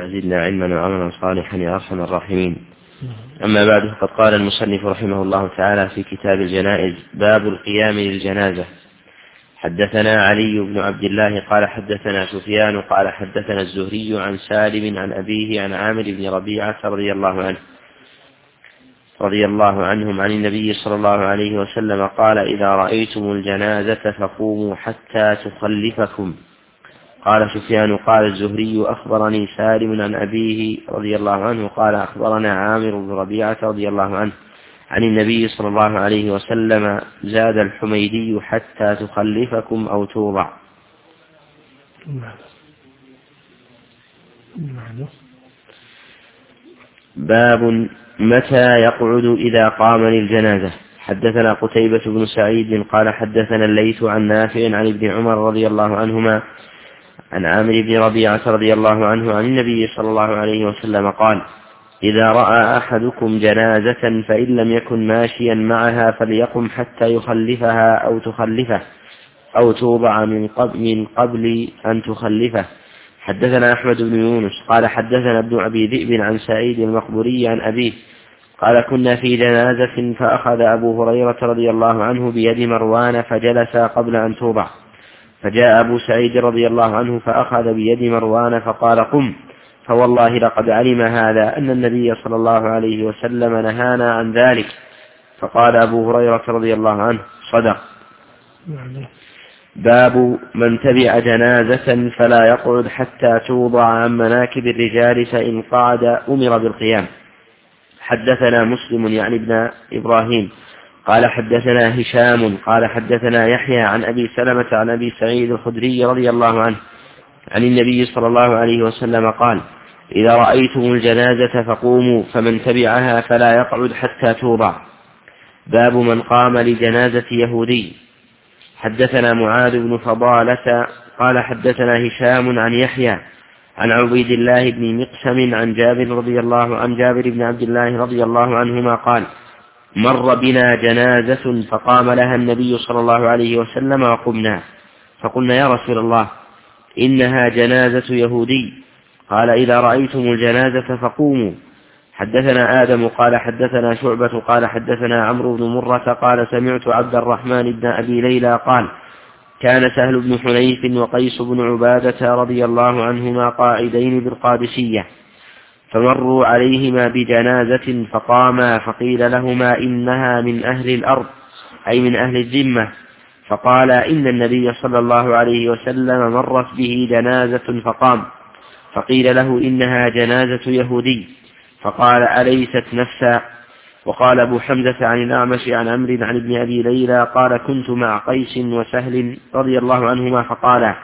زدنا علما وعملا صالحا يا أرحم الراحمين. أما بعد، فقد قال المصنف رحمه الله تعالى في كتاب الجنائز: باب القيام للجنازة. حدثنا علي بن عبد الله قال حدثنا سفيان قال حدثنا الزهري عن سالم عن أبيه عن عامر بن ربيعة رضي الله عنهم عن النبي صلى الله عليه وسلم قال: إذا رأيتم الجنازة فقوموا حتى تخلفكم. قال سفيان قال الزهري: أخبرني سالم عن أبيه رضي الله عنه قال أخبرنا عامر بن ربيعة رضي الله عنه عن النبي صلى الله عليه وسلم. زاد الحميدي: حتى تخلفكم أو توضع. باب متى يقعد إذا قام للجنازة. حدثنا قتيبة بن سعيد قال حدثنا الليث عن نافع عن ابن عمر رضي الله عنهما عن عامر بن ربيعة رضي الله عنه عن النبي صلى الله عليه وسلم قال: إذا رأى أحدكم جنازة فإن لم يكن ماشيا معها فليقم حتى يخلفها أو تخلفه أو توضع من قبل أن تخلفه. حدثنا أحمد بن يونس قال حدثنا ابن أبي ذئب عن سعيد المقبوري عن أبيه قال: كنا في جنازة فأخذ أبو هريرة رضي الله عنه بيد مروان فجلس قبل أن توضع، فجاء أبو سعيد رضي الله عنه فأخذ بيد مروان فقال: قم، فوالله لقد علم هذا أن النبي صلى الله عليه وسلم نهانا عن ذلك. فقال أبو هريرة رضي الله عنه: صدق. باب من تبع جنازة فلا يقعد حتى توضع عن مناكب الرجال، فإن قعد أمر بالقيام. حدثنا مسلم يعني ابن إبراهيم قال حدثنا هشام قال حدثنا يحيى عن أبي سلمة عن أبي سعيد الخدري رضي الله عنه عن النبي صلى الله عليه وسلم قال: إذا رأيتم الجنازة فقوموا، فمن تبعها فلا يقعد حتى توضع. باب من قام لجنازة يهودي. حدثنا معاذ بن فضالة قال حدثنا هشام عن يحيى عن عبيد الله بن مقسم عن جابر بن عبد الله رضي الله عنهما قال: مر بنا جنازة فقام لها النبي صلى الله عليه وسلم وقمنا، فقلنا: يا رسول الله، إنها جنازة يهودي. قال: إذا رأيتم الجنازة فقوموا. حدثنا آدم قال حدثنا شعبة قال حدثنا عمرو بن مرة قال: سمعت عبد الرحمن بن أبي ليلى قال: كان سهل بن حنيف وقيس بن عبادة رضي الله عنهما قاعدين بالقادسية، فمروا عليهما بجنازة فقاما، فقيل لهما: إنها من أهل الأرض، أي من أهل الذمة. فقال: إن النبي صلى الله عليه وسلم مرت به جنازة فقام، فقيل له: إنها جنازة يهودي. فقال: أليست نفسا؟ وقال أبو حمزة عن الأعمش عن عمرو عن ابن أبي ليلى قال: كنت مع قيس وسهل رضي الله عنهما فقالا: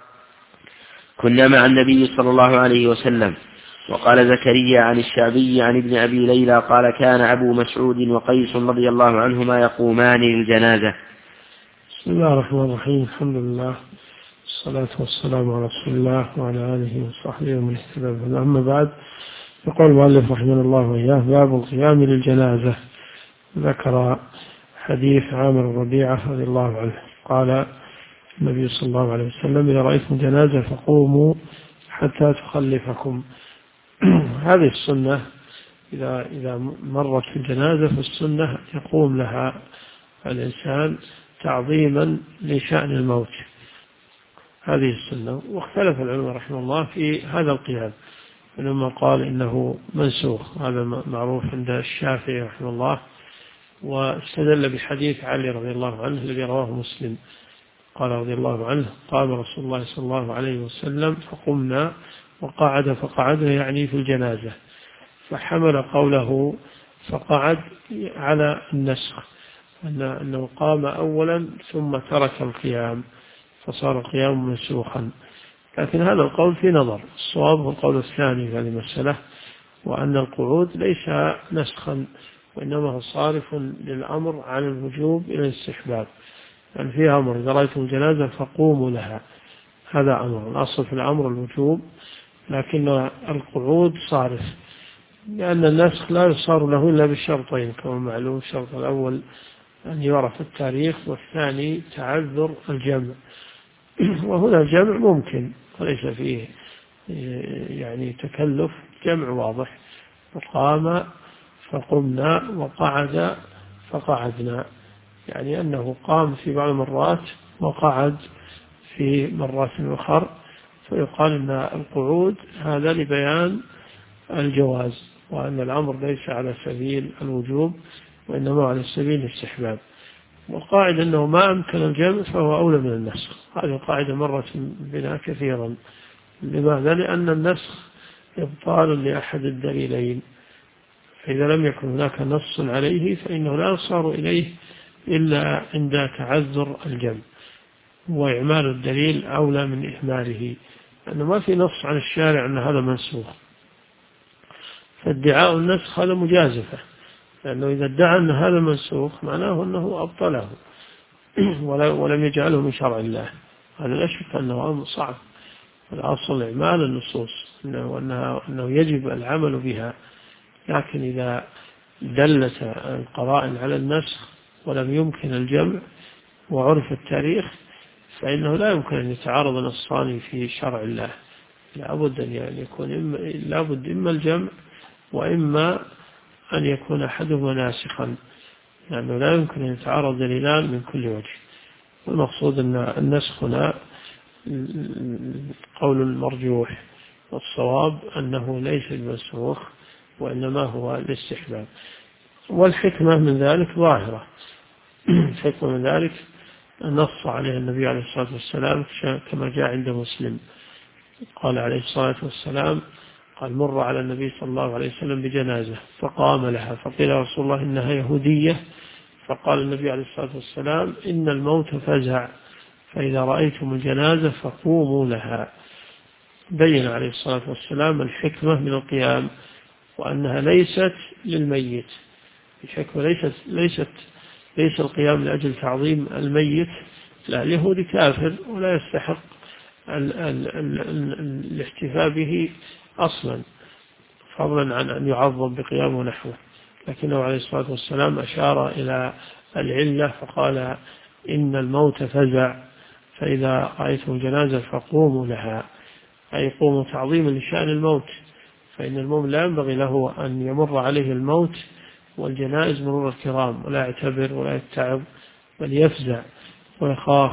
كنا مع النبي صلى الله عليه وسلم. وقال زكريا عن الشعبي عن ابن أبي ليلى قال: كان أبو مسعود وقيس رضي الله عنهما يقومان للجنازة. بسم الله الرحمن الرحيم. الحمد لله والصلاة والسلام على رسول الله وعلى آله وصحبه ومن اهتدى بهداه. أما بعد، يقول المؤلف رحمه الله وإياه: باب القيام للجنازة. ذكر حديث عامر بن ربيعة رضي الله عنه قال النبي صلى الله عليه وسلم: إذا رأيتم جنازة فقوموا حتى تخلفكم. هذه السنة، إذا مرت في الجنازة فالسنة يقوم لها الإنسان تعظيما لشأن الموت. هذه السنة. واختلف العلماء رحمه الله في هذا القيام، لما قال إنه منسوخ، هذا معروف عند الشافعي رحمه الله، واستدل بحديث علي رضي الله عنه الذي رواه مسلم قال رضي الله عنه: قام رسول الله صلى الله عليه وسلم فقمنا وقعد فقعدنا، يعني في الجنازة، فحمل قوله فقعد على النسخ، أنه قام أولا ثم ترك القيام فصار القيام منسوخا. لكن هذا القول في نظر، الصواب هو القول الثاني في هذه المسألة، وأن القعود ليس نسخا، وإنما هو صارف للأمر عن الوجوب إلى الاستحباب. يعني فيها أمر: إذا رأيتم الجنازة فقوموا لها، هذا أمر، الأصل في الأمر الوجوب، لكن القعود صارف، لأن النسخ لا يصار له إلا بالشرطين كما معلوم: الشرط الأول أن يعرف التاريخ، والثاني تعذر الجمع. وهنا الجمع ممكن وليس فيه يعني تكلف، جمع واضح. فقام فقمنا، وقعد فقعدنا، يعني أنه قام في بعض المرات وقعد في مرات أخرى. فيقال أن القعود هذا لبيان الجواز، وأن الأمر ليس على سبيل الوجوب وإنما على سبيل الاستحباب. والقاعدة أنه ما أمكن الجمع فهو أولى من النسخ. هذه القاعدة مرت بنا كثيرا. لماذا؟ لأن النسخ إبطال لأحد الدليلين، فإذا لم يكن هناك نص عليه فإنه لا يصار إليه إلا عند تعذر الجمع، وإعمال الدليل أولى من إهماله، لأنه ما في نص عن الشارع أن هذا منسوخ. فادعاء النسخ هذا مجازفة، لأنه إذا ادعى أن هذا منسوخ معناه أنه أبطله ولم يجعله من شرع الله. هذا لا شك أنه أمر صعب. الأصل إعمال النصوص، أنه يجب العمل بها. لكن إذا دلت القرائن على النسخ ولم يمكن الجمع وعرف التاريخ، فإنه لا يمكن أن يتعارض نصان في شرع الله. لابد أن يكون إما الجمع وإما أن يكون أحدهما ناسخا، لأنه لا يمكن أن يتعارض دليلان من كل وجه. والمقصود أن النسخ هنا قول مرجوح، والصواب أنه ليس المنسوخ وإنما هو الاستحباب. والحكمة من ذلك ظاهرة. الحكمة من ذلك نص عليه النبي عليه الصلاة والسلام كما جاء عند مسلم، قال عليه الصلاة والسلام قال مر على النبي صلى الله عليه وسلم بجنازة فقام لها، فقيل يا رسول الله إنها يهودية، فقال النبي عليه الصلاة والسلام إن الموت فزع، فإذا رأيتم الجنازة فقوموا لها. بين عليه الصلاة والسلام الحكمة من القيام، وأنها ليست للميت. الحكمة ليس القيام لأجل تعظيم الميت، لا، اليهودي كافر ولا يستحق الاحتفاء به أصلا، فضلا عن أن يعظم بقيام ونحوه. لكنه عليه الصلاة والسلام أشار إلى العلة فقال إن الموت فزع، فإذا رأيتم الجنازة فقوموا لها، أي قوموا تعظيما لشأن الموت، فإن المؤمن لا ينبغي له أن يمر عليه الموت والجنائز مرور الكرام ولا يعتبر ولا يتعب، بل يفزع ويخاف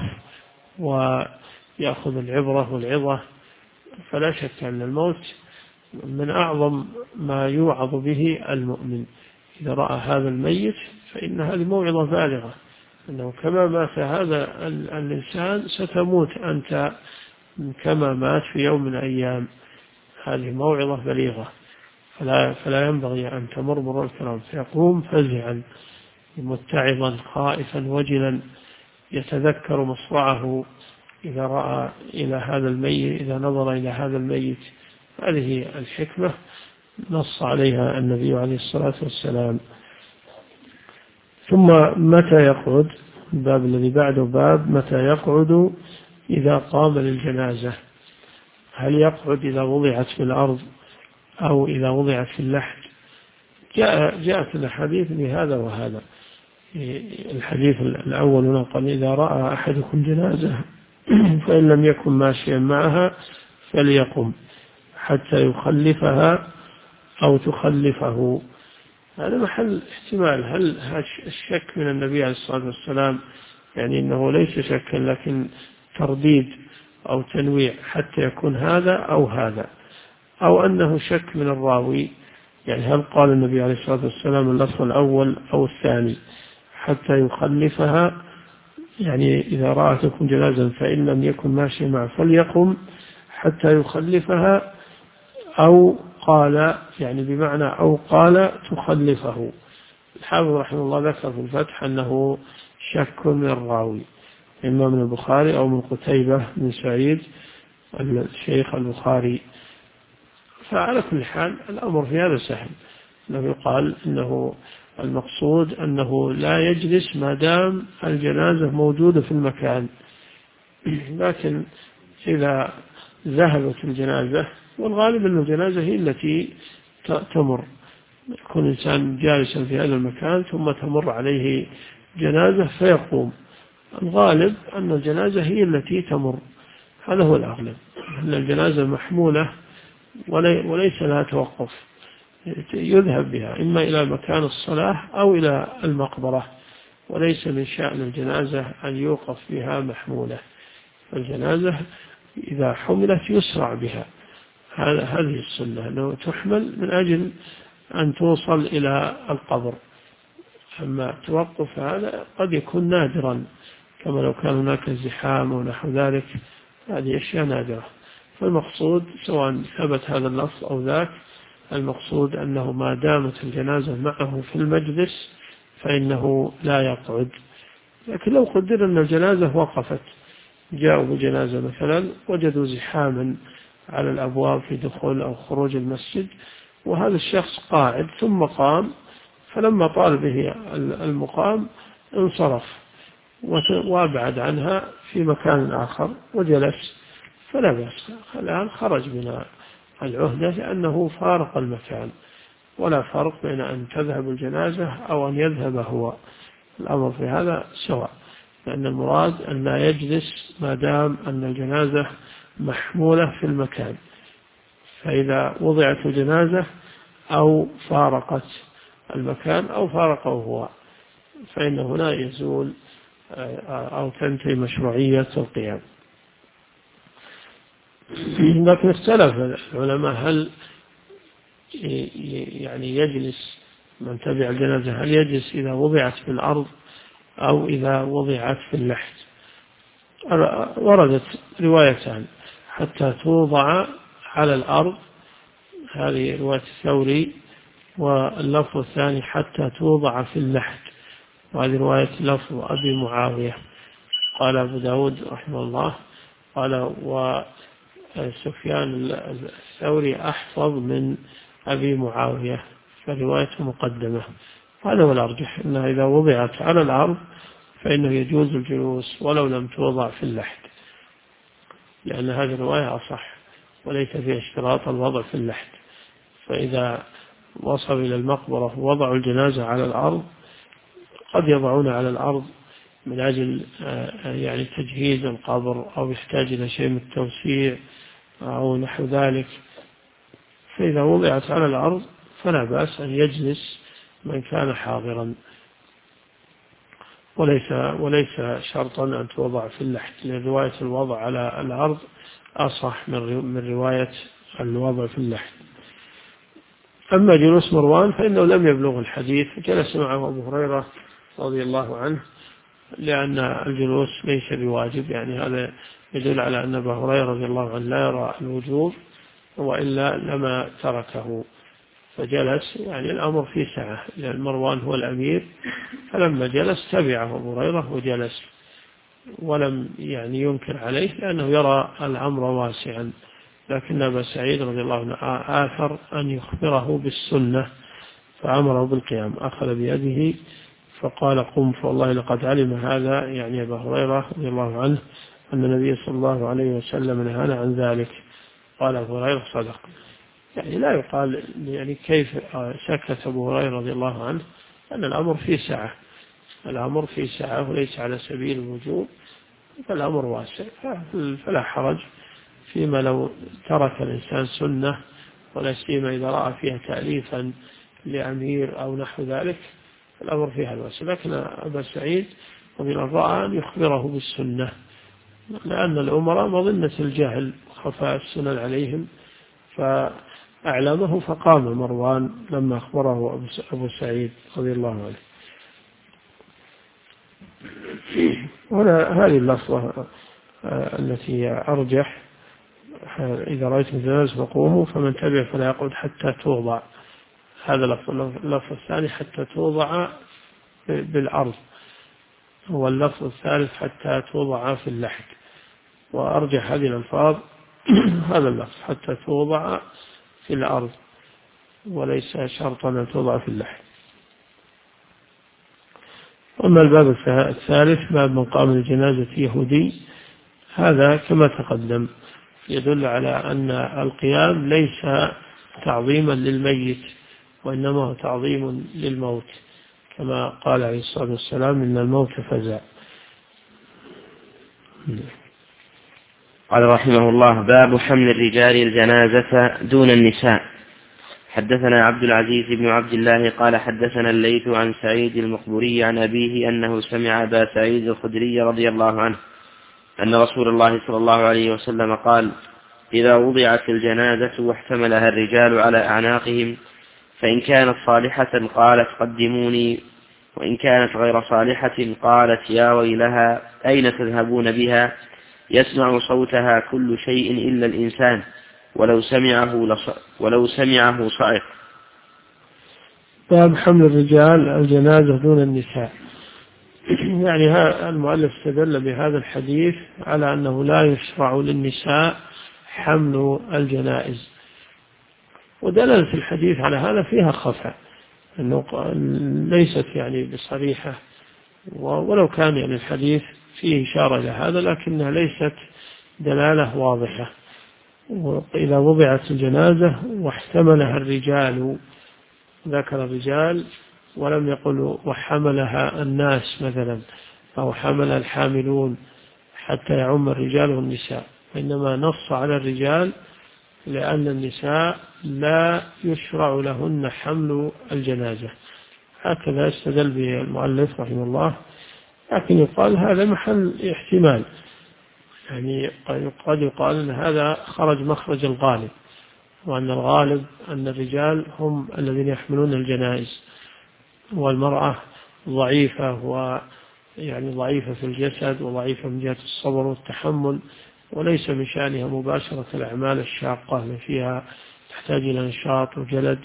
ويأخذ العبرة والعظة. فلا شك أن الموت من أعظم ما يوعظ به المؤمن. إذا رأى هذا الميت فإن هذه موعظة بالغة، أنه كما مات هذا الإنسان ستموت أنت كما مات في يوم من الأيام. هذه موعظة بليغة، فلا ينبغي أن تمر مرور الكرام. فيقوم فزعا متعظا خائفا وجلا، يتذكر مصرعه إذا رأى إلى هذا الميت، إذا نظر إلى هذا الميت. هذه الحكمة نص عليها النبي عليه الصلاة والسلام. ثم متى يقعد؟ الباب الذي بعده باب متى يقعد إذا قام للجنازة. هل يقعد إذا وضعت في الأرض أو إذا وضعت في اللحد؟ جاءت الحديث بهذا وهذا. الحديث الأول نقل إذا رأى أحدكم جنازة فإن لم يكن ماشيا معها فليقم حتى يخلفها أو تخلفه. هذا محل احتمال. هل الشك من النبي عليه الصلاة والسلام يعني إنه ليس شكا لكن ترديد أو تنويع حتى يكون هذا أو هذا، أو أنه شك من الراوي، يعني هل قال النبي عليه الصلاة والسلام اللفظ الأول أو الثاني حتى يخلفها، يعني إذا رأتكم جنازا فإن لم يكن ماشي معه فليقم حتى يخلفها، أو قال يعني بمعنى أو قال تخلفه. الحافظ رحمه الله ذكر في الفتح أنه شك من الراوي، إما من البخاري أو من قتيبة بن سعيد الشيخ البخاري. فعلى كل حال الأمر في هذا سهل، أنه يقال أنه المقصود أنه لا يجلس ما دام الجنازة موجودة في المكان. لكن إذا ذهبت الجنازة، والغالب أن الجنازة هي التي تمر، يكون إنسان جالسا في هذا المكان ثم تمر عليه جنازة فيقوم، الغالب أن الجنازة هي التي تمر، هذا هو الأغلب، أن الجنازة محمولة وليس لها توقف، يذهب بها إما إلى مكان الصلاة أو إلى المقبرة، وليس من شأن الجنازة أن يوقف بها محمولة. الجنازة إذا حملت يسرع بها، هذه السنة، أنه تحمل من أجل أن توصل إلى القبر. أما التوقف هذا قد يكون نادرا، كما لو كان هناك زحام ونحو ذلك، هذه أشياء نادرة. فالمقصود سواء ثبت هذا اللفظ أو ذاك، المقصود أنه ما دامت الجنازة معه في المجلس فإنه لا يقعد. لكن لو قدر أن الجنازة وقفت، جاءوا بجنازة مثلا وجدوا زحاما على الأبواب في دخول أو خروج المسجد، وهذا الشخص قاعد ثم قام، فلما طال به المقام انصرف وابعد عنها في مكان آخر وجلس، فلا بأس، الآن خرج من العهدة لأنه فارق المكان، ولا فرق بين أن تذهب الجنازة أو أن يذهب هو، الأمر في هذا سواء، لأن المراد أن لا يجلس ما دام أن الجنازة محمولة في المكان. فإذا وضعت الجنازة أو فارقت المكان أو فارقه هو، فإنه لا يزول أو تنتهي مشروعية القيام. لكن اختلف العلماء هل يعني يجلس من تبع الجنازة، هل يجلس إذا وضعت في الأرض أو إذا وضعت في اللحد. وردت روايتان، حتى توضع على الأرض، هذه رواية الثوري، واللفظ الثاني حتى توضع في اللحد، وهذه رواية لفظ أبي معاوية. قال أبو داود رحمه الله، قال وسفيان الثوري أحفظ من أبي معاوية، فروايته مقدمة. هذا هو الأرجح، أنها إذا وضعت على الأرض فإنه يجوز الجلوس ولو لم توضع في اللحد، لأن هذه الرواية أصح وليس فيها اشتراط الوضع في اللحد. فإذا وصل إلى المقبرة ووضعوا الجنازة على الأرض، قد يضعون على الأرض من أجل يعني تجهيز القبر أو يحتاج إلى شيء من التوسيع أو نحو ذلك، فإذا وضعت على الأرض فلا بأس أن يجلس من كان حاضرا، وليس شرطا أن توضع في اللحد، لأن رواية الوضع على الأرض أصح من رواية الوضع في اللحد. أما جلوس مروان فإنه لم يبلغ الحديث، جلس معه أبو هريرة رضي الله عنه، لأن الجلوس ليس بواجب، يعني هذا يدل على أن أبا هريرة رضي الله عنه لا يرى الوجوب، وإلا لما تركه، فجلس، يعني الأمر في سعة، لأن مروان هو الأمير، فلما جلس تبعه أبو هريرة وجلس، ولم يعني ينكر عليه لأنه يرى الأمر واسعا. لكن أبا سعيد رضي الله عنه آثر أن يخبره بالسنة، فأمره بالقيام، أخذ بيده فقال قم، فوالله لقد علم هذا، يعني أبا هريرة رضي الله عنه، أن النبي صلى الله عليه وسلم نهانا عن ذلك. قال أبو هريرة صدق، يعني لا يقال يعني كيف سكت أبو هريرة رضي الله عنه، أن الأمر في سعة، الأمر في سعة وليس على سبيل الوجوب، فالأمر واسع، فلا حرج فيما لو ترك الإنسان سنة، ولا سيما إذا رأى فيها تأليفا لأمير أو نحو ذلك، الأمر فيها الواسع. لكن أبا سعيد رضي الله عنه رأى أن يخبره بالسنة، لأن الأمراء مظنة الجهل خفاء السنن عليهم، فأعلمه، فقام مروان لما أخبره أبو سعيد رضي الله عنه. هنا هذه اللفظة التي أرجح، إذا رأيتم الجنازة فقوموا فمن تبع فلا يقعد حتى توضع، هذا اللفظ الثاني حتى توضع بالأرض، واللفظ الثالث حتى توضع في اللحد، وأرجح هذه الألفاظ هذا اللفظ حتى توضع في الأرض، وليس شرطا أن توضع في اللحد. أما الباب الثالث باب من قام لجنازة يهودي، هذا كما تقدم يدل على أن القيام ليس تعظيما للميت، وإنما هو تعظيم للموت، كما قال عليه الصلاة والسلام إن الموت فزع. قال رحمه الله: باب حمل الرجال الجنازة دون النساء. حدثنا عبد العزيز بن عبد الله قال حدثنا الليث عن سعيد المقبوري عن أبيه أنه سمع أبا سعيد الخدري رضي الله عنه أن رسول الله صلى الله عليه وسلم قال: إذا وضعت الجنازة واحتملها الرجال على أعناقهم فإن كانت صالحة قالت قدموني، وإن كانت غير صالحة قالت يا ويلها أين تذهبون بها؟ يسمع صوتها كل شيء إلا الإنسان ولو سمعه صائق. باب حمل الرجال الجنازة دون النساء. يعني المؤلف استدل بهذا الحديث على أنه لا يشرع للنساء حمل الجنائز، ودلالة الحديث على هذا فيها خفاء، أنه ليست يعني بصريحة، ولو كان يعني الحديث فيه إشارة إلى هذا لكنها ليست دلالة واضحة. وإذا وضعت الجنازة واحتملها الرجال، ذكر الرجال ولم يقل وحملها الناس مثلا أو حمل الحاملون حتى يعم الرجال والنساء، إنما نص على الرجال لأن النساء لا يشرع لهن حمل الجنازة. هكذا استدل به المؤلف رحمه الله، لكن يقال هذا محل احتمال، يعني قد يقال أن هذا خرج مخرج الغالب، وأن الغالب أن الرجال هم الذين يحملون الجنائز، والمرأة ضعيفة، ويعني ضعيفة في الجسد وضعيفة من جهة الصبر والتحمل، وليس من شأنها مباشرة الأعمال الشاقة التي فيها تحتاج إلى نشاط وجلد.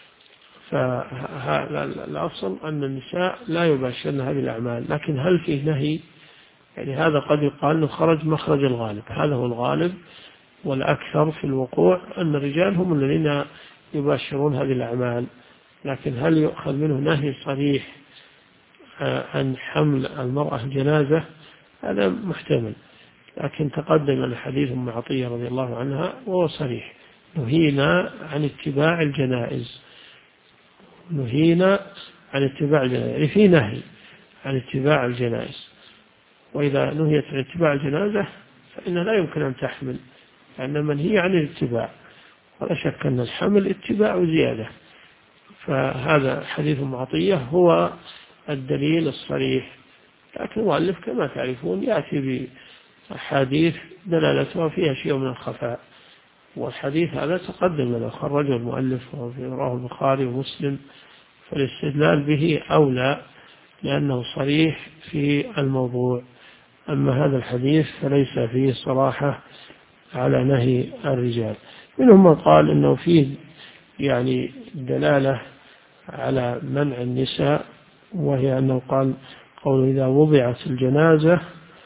فالأصل أن النساء لا يباشرن هذه الأعمال، لكن هل فيه نهي؟ يعني هذا قد يقال أنه خرج مخرج الغالب، هذا هو الغالب والأكثر في الوقوع أن الرجال هم الذين يباشرون هذه الأعمال، لكن هل يؤخذ منه نهي صريح عن حمل المرأة جنازة؟ هذا محتمل، لكن تقدم الحديث أم عطية رضي الله عنها وهو صريح: نهينا عن اتباع الجنائز، نهينا عن اتباع الجنائز، يعني في نهي عن اتباع الجنائز. وإذا نهيت عن اتباع الجنازة فإنها لا يمكن أن تحمل، لأن منهي عن الاتباع، ولا شك أن الحمل اتباع زيادة. فهذا حديث أم عطية هو الدليل الصريح، لكن المؤلف كما تعرفون يأتي بأحاديث دلالتها فيها شيء من الخفاء، والحديث هذا تقدم له خرجه المؤلف رواه البخاري ومسلم، فالاستدلال به أولى لأنه صريح في الموضوع. أما هذا الحديث فليس فيه صراحة على نهي الرجال. منهم من قال إنه فيه يعني دلالة على منع النساء، وهي أنه قال قول إذا وضعت الجنازة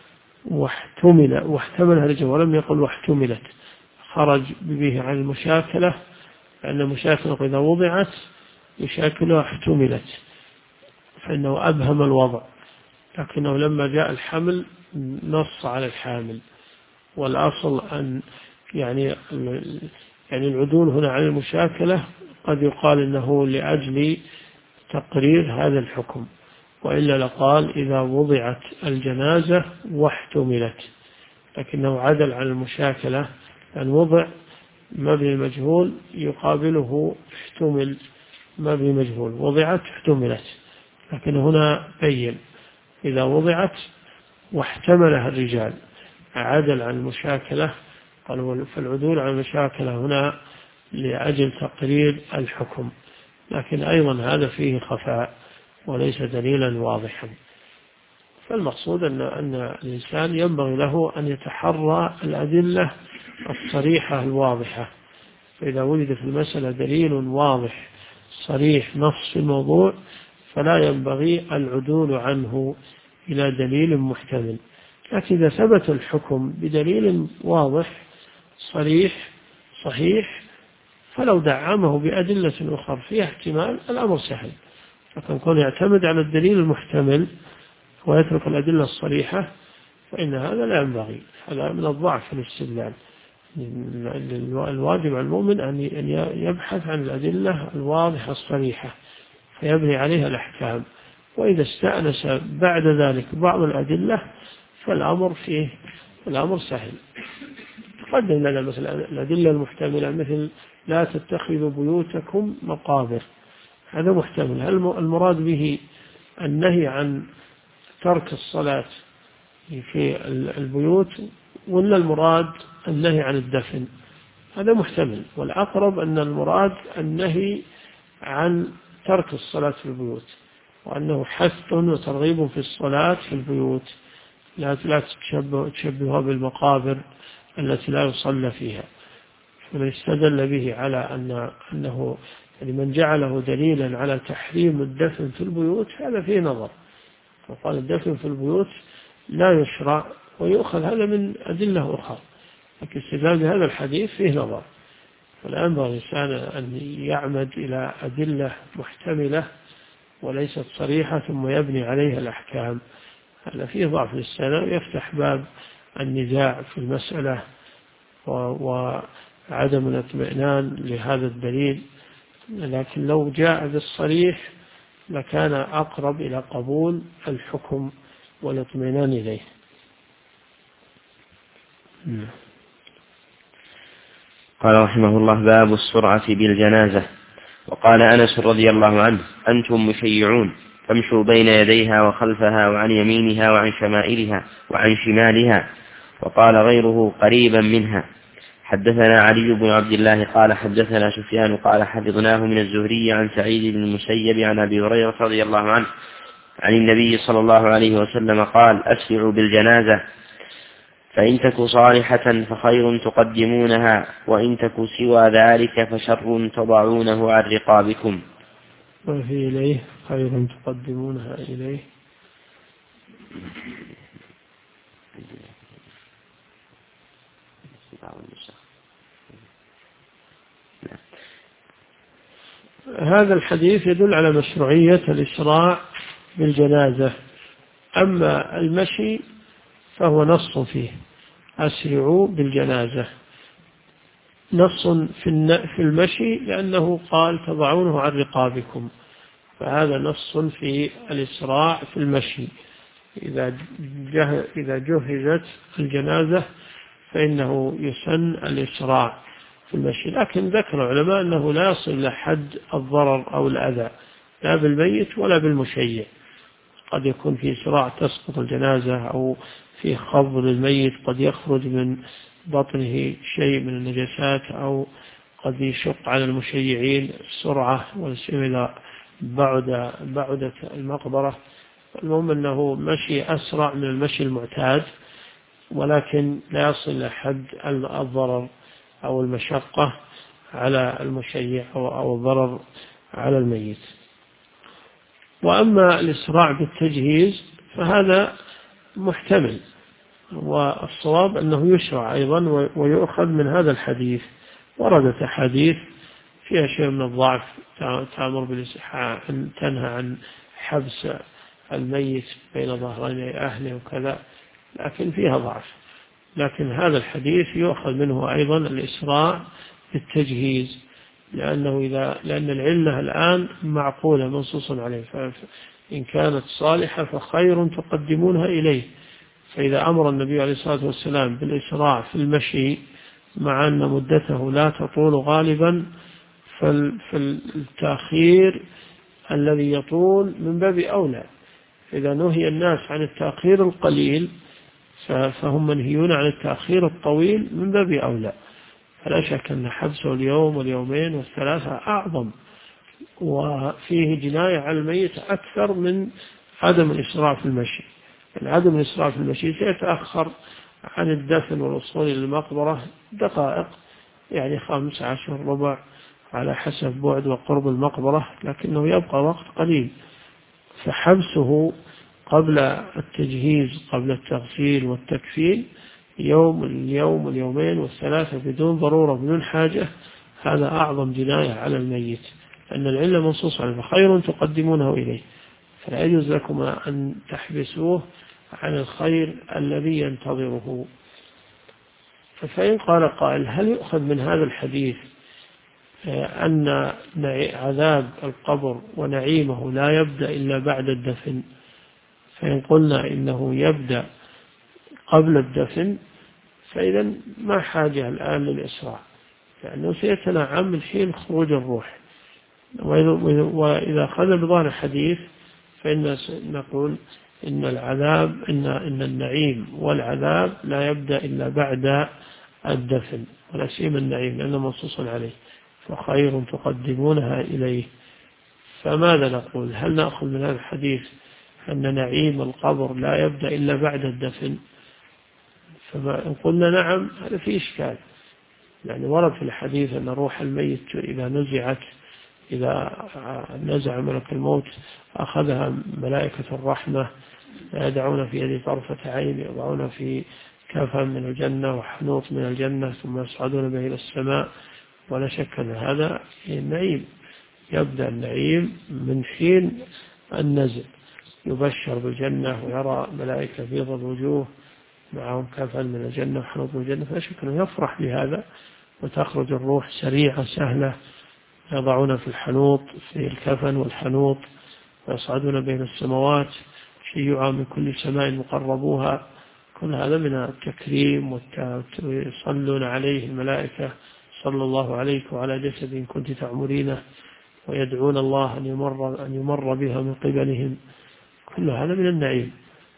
واحتملها الرجال، ولم يقل واحتملت، خرج به عن المشاكلة، لأن المشاكلة إذا وضعت يشاكلها احتملت، فإنه أبهم الوضع، لكنه لما جاء الحمل نص على الحامل. والأصل أن يعني العدول هنا عن المشاكلة قد يقال إنه لأجل تقرير هذا الحكم، وإلا لقال إذا وضعت الجنازة واحتملت، لكنه عدل عن المشاكلة، أن وضع مبني المجهول يقابله احتمل مبني مجهول، وضعت احتملت، لكن هنا بين إذا وضعت واحتملها الرجال، عدل عن المشاكلة. قالوا فالعدول عن المشاكلة هنا لأجل تقرير الحكم، لكن أيضا هذا فيه خفاء وليس دليلا واضحا. فالمقصود أن الإنسان ينبغي له أن يتحرى الأدلة الصريحة الواضحة، فإذا وجد في المسألة دليل واضح صريح نص في الموضوع فلا ينبغي العدول عنه إلى دليل محتمل. لكن إذا ثبت الحكم بدليل واضح صريح صحيح فلو دعمه بأدلة أخرى فيها احتمال الأمر سهل، لكن كون يعتمد على الدليل المحتمل ويترك الأدلة الصريحة فإن هذا لا ينبغي، هذا من الضعف في الاستدلال. الواجب على المؤمن أن يبحث عن الأدلة الواضحة الصريحة فيبني عليها الأحكام، وإذا استأنس بعد ذلك بعض الأدلة فالأمر سهل. قدم لنا مثلا الأدلة المحتملة مثل لا تتخذوا بيوتكم مقابر، هذا محتمل. هل المراد به النهي عن ترك الصلاة في البيوت ولا المراد النهي عن الدفن؟ هذا محتمل، والأقرب أن المراد النهي عن ترك الصلاة في البيوت، وأنه حث وترغيب في الصلاة في البيوت، لا تشبهها بالمقابر التي لا يصلى فيها. فمن استدل به على أنه من جعله دليلا على تحريم الدفن في البيوت هذا فيه نظر، وقال الدفن في البيوت لا يشرع، ويؤخذ هذا من أدلة أخرى، لكن استدلال بهذا الحديث فيه نظر. فلا ينبغي الإنسان أن يعمد إلى أدلة محتملة وليست صريحة ثم يبني عليها الأحكام، هذا فيه ضعف للسنة ويفتح باب النزاع في المسألة وعدم الاطمئنان لهذا الدليل. لكن لو جاء بالصريح لكان أقرب إلى قبول الحكم والاطمئنان إليه. قال رحمه الله: باب السرعة بالجنازة. وقال أنس رضي الله عنه: أنتم مشيعون فامشوا بين يديها وخلفها وعن يمينها وعن شمائلها وعن شمالها. وقال غيره: قريبا منها. حدثنا علي بن عبد الله قال حدثنا سفيان قال حفظناه من الزهري عن سعيد بن المسيب عن أبي هريرة رضي الله عنه عن النبي صلى الله عليه وسلم قال: أسرعوا بالجنازة، فإن تك صالحة فخير تقدمونها، وإن تك سوى ذلك فشر تضعونه عن رقابكم. وفي إليه خير تقدمونها إليه. هذا الحديث يدل على مشروعية الإسراع بالجنازة. أما المشي فهو نص فيه، أسرعوا بالجنازة، نص في المشي لأنه قال تضعونه عن رقابكم، فهذا نص في الإسراع في المشي. إذا جهزت الجنازة فإنه يسن الإسراع في المشي. لكن ذكر العلماء أنه لا يصل لحد الضرر أو الأذى لا بالميت ولا بالمشيع. قد يكون في إسراع تسقط الجنازة أو في خض للميت، قد يخرج من بطنه شيء من النجاسات، أو قد يشق على المشيعين السرعة والسير بعدت المقبرة. المهم أنه مشي أسرع من المشي المعتاد، ولكن لا يصل لحد الضرر أو المشقة على المشيع أو الضرر على الميت. وأما الإسراع بالتجهيز فهذا محتمل، والصواب أنه يشرع أيضا ويؤخذ من هذا الحديث. وردت أحاديث فيها شيء من الضعف تأمر بالإسحاء، تنهى عن حبس الميت بين ظهرين أهله وكذا، لكن فيها ضعف. لكن هذا الحديث يؤخذ منه أيضا الإسراع بالتجهيز، لأن العلة الآن معقولة منصوص عليه، فإن كانت صالحة فخير تقدمونها إليه. فإذا أمر النبي عليه الصلاة والسلام بالإسراع في المشي مع أن مدته لا تطول غالبا، فالتأخير الذي يطول من باب أولى. إذا نهي الناس عن التأخير القليل فهم منهيون عن التأخير الطويل من باب أولى. فلا شك أن حبسه اليوم واليومين والثلاثة أعظم، وفيه جناية على الميت أكثر من عدم الإسراع في المشي. عدم الإسراع في المشي سيتأخر عن الدفن والوصول إلى المقبرة دقائق، يعني 15 ربع على حسب بعد وقرب المقبرة، لكنه يبقى وقت قليل. فحبسه قبل التجهيز قبل التغسيل والتكفين اليوم واليومين والثلاثة بدون ضرورة بدون حاجة، هذا أعظم جناية على الميت، أن العلة منصوص عليه فخير تقدمونه إليه. فلا يجوز لكم أن تحبسوه عن الخير الذي ينتظره. فإن قال قائل: هل يؤخذ من هذا الحديث أن عذاب القبر ونعيمه لا يبدأ إلا بعد الدفن؟ فإن قلنا إنه يبدأ قبل الدفن فإذا ما حاجة الآن للإسراع، لأنه سيتنعم من حين خروج الروح. وإذا أخذ بظاهر الحديث فإن نقول إن العذاب إن النعيم والعذاب لا يبدأ إلا بعد الدفن، ولا سيما النعيم لأنه منصوص عليه، فخير تقدمونها إليه. فماذا نقول؟ هل نأخذ من هذا الحديث أن نعيم القبر لا يبدأ إلا بعد الدفن؟ فإن قلنا نعم هذا فيه إشكال، يعني ورد في الحديث أن روح الميت إذا نزع ملك الموت أخذها ملائكة الرحمة يدعون في يد طرفة عين، يضعون في كفن من الجنة وحنوط من الجنة ثم يصعدون به إلى السماء. ولا شك أن هذا النعيم، يبدأ النعيم من حين النزع، يبشر بالجنة ويرى ملائكة بيض الوجوه معهم كفن من الجنة وحنوط من الجنة، فلا شك أنه يفرح بهذا، وتخرج الروح سريعة سهلة، يضعون في الحنوط في الكفن والحنوط ويصعدون بين السماوات شيعا من كل سماء مقربوها. كل هذا من التكريم، ويصلون عليه الملائكة صلى الله عليك وعلى جسد كنت تعمرينه، ويدعون الله أن يمر بها من قبلهم. كل هذا من النعيم.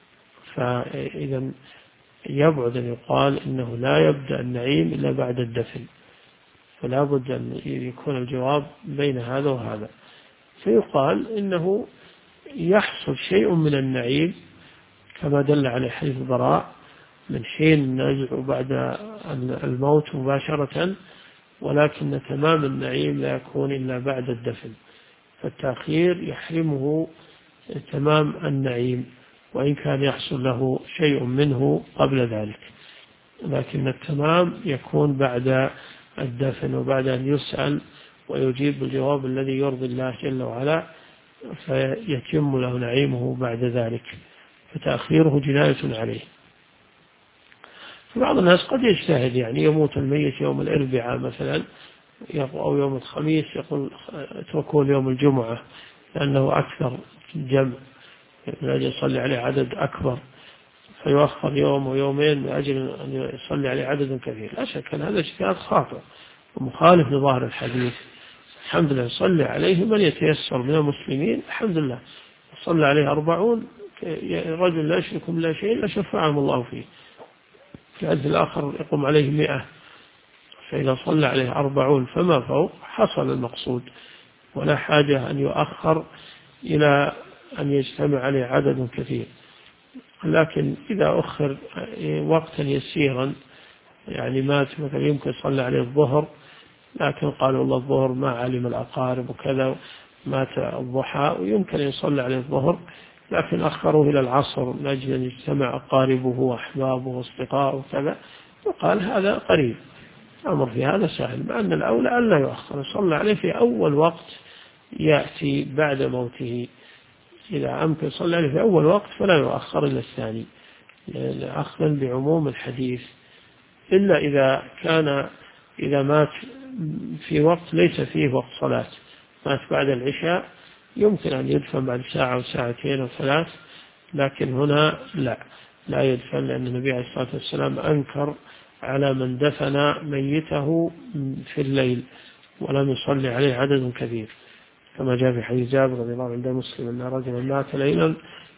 فإذا يبعد أن يقال إنه لا يبدأ النعيم إلا بعد الدفن، فلا بد أن يكون الجواب بين هذا وهذا. فيقال إنه يحصل شيء من النعيم كما دل عليه حديث البراء من حين النزع بعد الموت مباشرة، ولكن تمام النعيم لا يكون إلا بعد الدفن، فالتأخير يحرمه تمام النعيم وإن كان يحصل له شيء منه قبل ذلك، لكن التمام يكون بعد الدفن وبعد أن يسأل ويجيب بالجواب الذي يرضي الله جل وعلا، فيتم له نعيمه بعد ذلك، فتأخيره جناية عليه. بعض الناس قد يجتهد، يعني يموت الميت يوم الأربعاء مثلا أو يوم الخميس، يقول اتركوا يوم الجمعة لأنه أكثر جمع، لأجل يصلي عليه عدد أكبر، فيؤخر يوم ويومين من أجل أن يصلي عليه عدد كثير. لا شك أن هذا اجتهاد خاطئ ومخالف لظاهر الحديث. الحمد لله صلي عليه من يتيسر من المسلمين، الحمد لله صلى عليه 40 رجل لا يشرك بالله شيء إلا شفعهم الله فيه، في الحديث الآخر يقوم عليه 100، فإذا صلى عليه 40 فما فوق حصل المقصود، ولا حاجة أن يؤخر إلى أن يجتمع عليه عدد كثير. لكن إذا أخر وقتا يسيرا، يعني مات مثلا يمكن صلى عليه الظهر، لكن قالوا والله الظهر ما علم الأقارب وكذا، مات الضحى ويمكن أن يصلى عليه الظهر، لكن أخروه إلى العصر من أجل أن يجتمع أقاربه وأحبابه وأصدقائه وكذا، وقال هذا قريب، الأمر في هذا سهل، مع أن الأولى أن لا يؤخر، يصلى عليه في أول وقت يأتي بعد موته. إذا أمكن صلى عليه في أول وقت فلا يؤخر إلى الثاني، أخذا بعموم الحديث، إلا إذا مات في وقت ليس فيه وقت صلاة، مات بعد العشاء يمكن أن يدفن بعد ساعة أو ساعتين أو 3، لكن هنا لا يدفن، لأن النبي عليه الصلاة والسلام أنكر على من دفن ميته في الليل ولم يصلي عليه عدد كبير، كما جاء في حديث جابر رضي الله عنه عند مسلم أن رجلا مات ليلا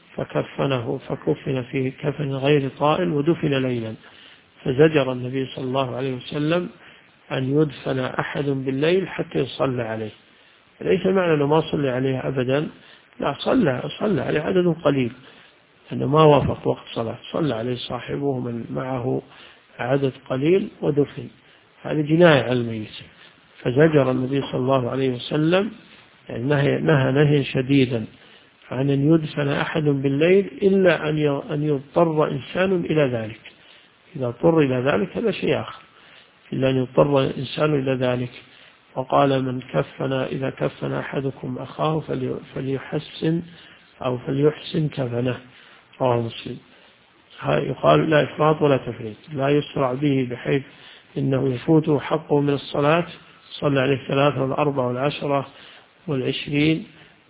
فكفن في كفن غير طائل ودفن ليلا، فزجر النبي صلى الله عليه وسلم أن يدفن أحد بالليل حتى يصلى عليه. ليس معنى أنه ما صلى عليه أبدا، لا، صلى عليه عدد قليل، أنه ما وافق وقت صلاة، صلى عليه صاحبه من معه عدد قليل ودفن، هذه جناية على الميت. فزجر النبي صلى الله عليه وسلم، يعني نهي شديدا عن أن يدفن أحد بالليل إلا أن يضطر إنسان إلى ذلك. إذا اضطر إلى ذلك هذا شيء آخر، إلا أن يضطر إنسان إلى ذلك. وقال من إذا كفن أحدكم أخاه فليحسن كفنه، رواه مسلم. يقال لا إفراط ولا تفريط، لا يسرع به بحيث إنه يفوته حقه من الصلاة، صلى عليه 3 و4 و10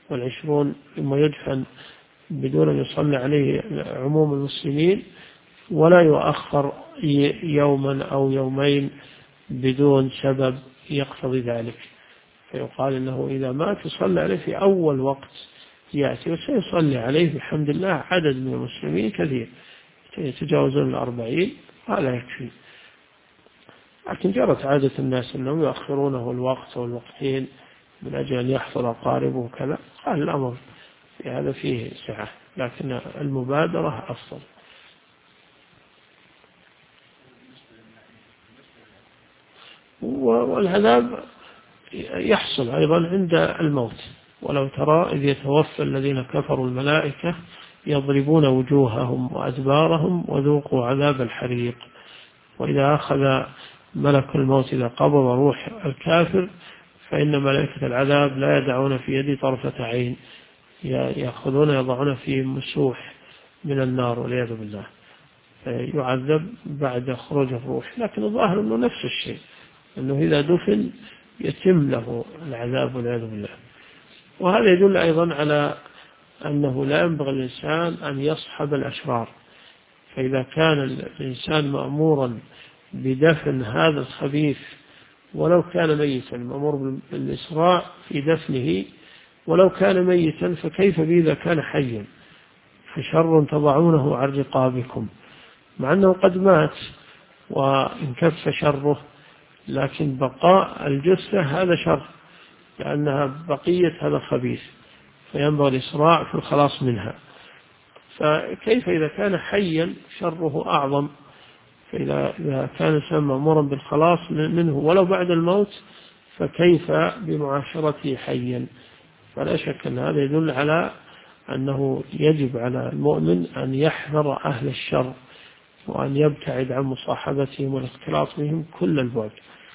و20 ثم يدفن بدون أن يصلى عليه عموم المسلمين، ولا يؤخر يوما أو يومين بدون سبب يقتضي ذلك، فيقال إنه إذا مات يصلى عليه في أول وقت يأتي، وسيصلي عليه بحمد الله عدد من المسلمين كثير يتجاوزون 40 هذا يكفي. لكن جرت عادة الناس أنهم يؤخرونه الوقت أو الوقتين من أجل أن يحضر أقاربه وكذا، قال الأمر في هذا فيه سعة، لكن المبادرة أفضل. والعذاب يحصل أيضا عند الموت، ولو ترى إذ يتوفى الذين كفروا الملائكة يضربون وجوههم وأدبارهم وذوقوا عذاب الحريق. وإذا أخذ ملك الموت إذا قبض روح الكافر فإن ملائكة العذاب لا يدعون في يد طرفة عين، يأخذون يضعون في مسوح من النار والعياذ بالله، يعذب بعد خروج الروح. لكن الظاهر أنه نفس الشيء، أنه إذا دفن يتم له العذاب والعياذ بالله. وهذا يدل أيضا على أنه لا ينبغي الإنسان أن يصحب الأشرار، فإذا كان الإنسان مأمورا بدفن هذا الخبيث ولو كان ميتا، مأمور بالإسراع في دفنه ولو كان ميتا، فكيف بإذا كان حيا؟ فشر تضعونه عن رقابكم، مع أنه قد مات وانكف شره، لكن بقاء الجثة هذا شر، لأنها بقية هذا الخبيث، فينبغي الإسراع في الخلاص منها. فكيف إذا كان حيا شره أعظم؟ فإذا كان الإنسان مأمورا بالخلاص منه ولو بعد الموت، فكيف بمعاشرته حيا؟ فلا شك أن هذا يدل على أنه يجب على المؤمن أن يحذر أهل الشر وأن يبتعد عن مصاحبتهم والاختلاط بهم كل البعد.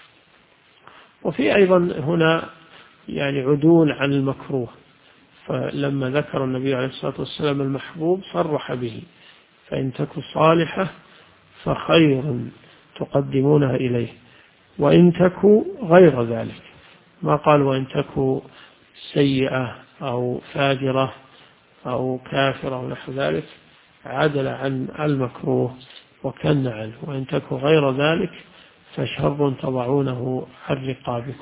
وفي أيضا هنا يعني عدول عن المكروه، فلما ذكر النبي عليه الصلاة والسلام المحبوب صرح به: فإن تك صالحة فخير تقدمونها إليه، وإن تك غير ذلك، ما قال وإن تك سيئة أو فاجرة أو كافرة أو نحو ذلك، عدل عن المكروه وكن عنه: وإن تك غير ذلك فشر تضعونه عن رقابكم.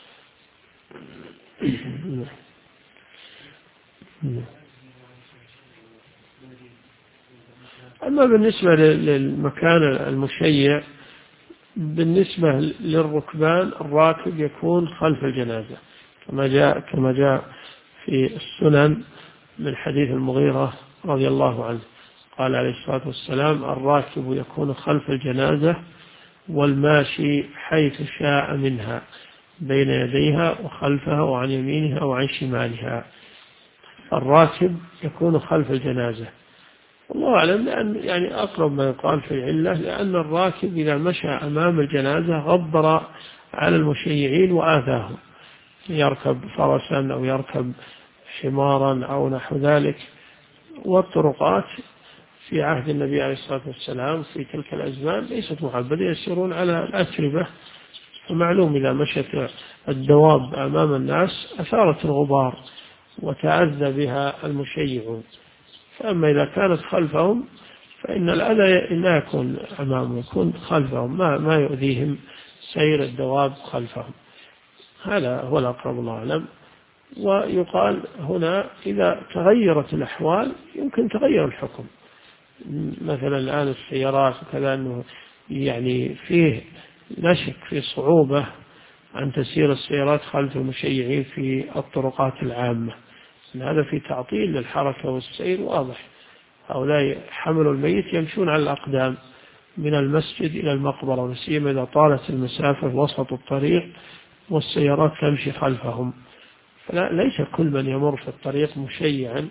أما بالنسبة للمكان المشيع، بالنسبة للركبان الراكب يكون خلف الجنازة، كما جاء في السنن من حديث المغيرة رضي الله عنه قال عليه الصلاة والسلام: الراكب يكون خلف الجنازة والماشي حيث شاء منها بين يديها وخلفها وعن يمينها وعن شمالها. الراكب يكون خلف الجنازة، والله أعلم، لأن يعني أقرب ما يقال في العلة، لأن الراكب إذا مشى أمام الجنازة غبر على المشيعين وآذاهم، يركب فرسا أو يركب حمارا أو نحو ذلك. والطرقات في عهد النبي عليه الصلاة والسلام في تلك الأزمان ليست معبدة، يسيرون على الأتربة، فمعلوم إذا مشت الدواب أمام الناس أثارت الغبار وتأذى بها المشيعون. فأما إذا كانت خلفهم فإن الأذى لا يكون أمامهم، يكون خلفهم، ما يؤذيهم سير الدواب خلفهم. هذا هو الأقرب الله أعلم. ويقال هنا إذا تغيرت الأحوال يمكن تغير الحكم، مثلا الآن السيارات وكذا، أنه يعني فيه نشك في صعوبة أن تسير السيارات خلف المشيعين في الطرقات العامة، هذا في تعطيل للحركة والسير واضح. هؤلاء حملوا الميت يمشون على الأقدام من المسجد إلى المقبرة، وسيما إذا طالت المسافة في وسط الطريق والسيارات تمشي خلفهم. فليس كل من يمر في الطريق مشيعا،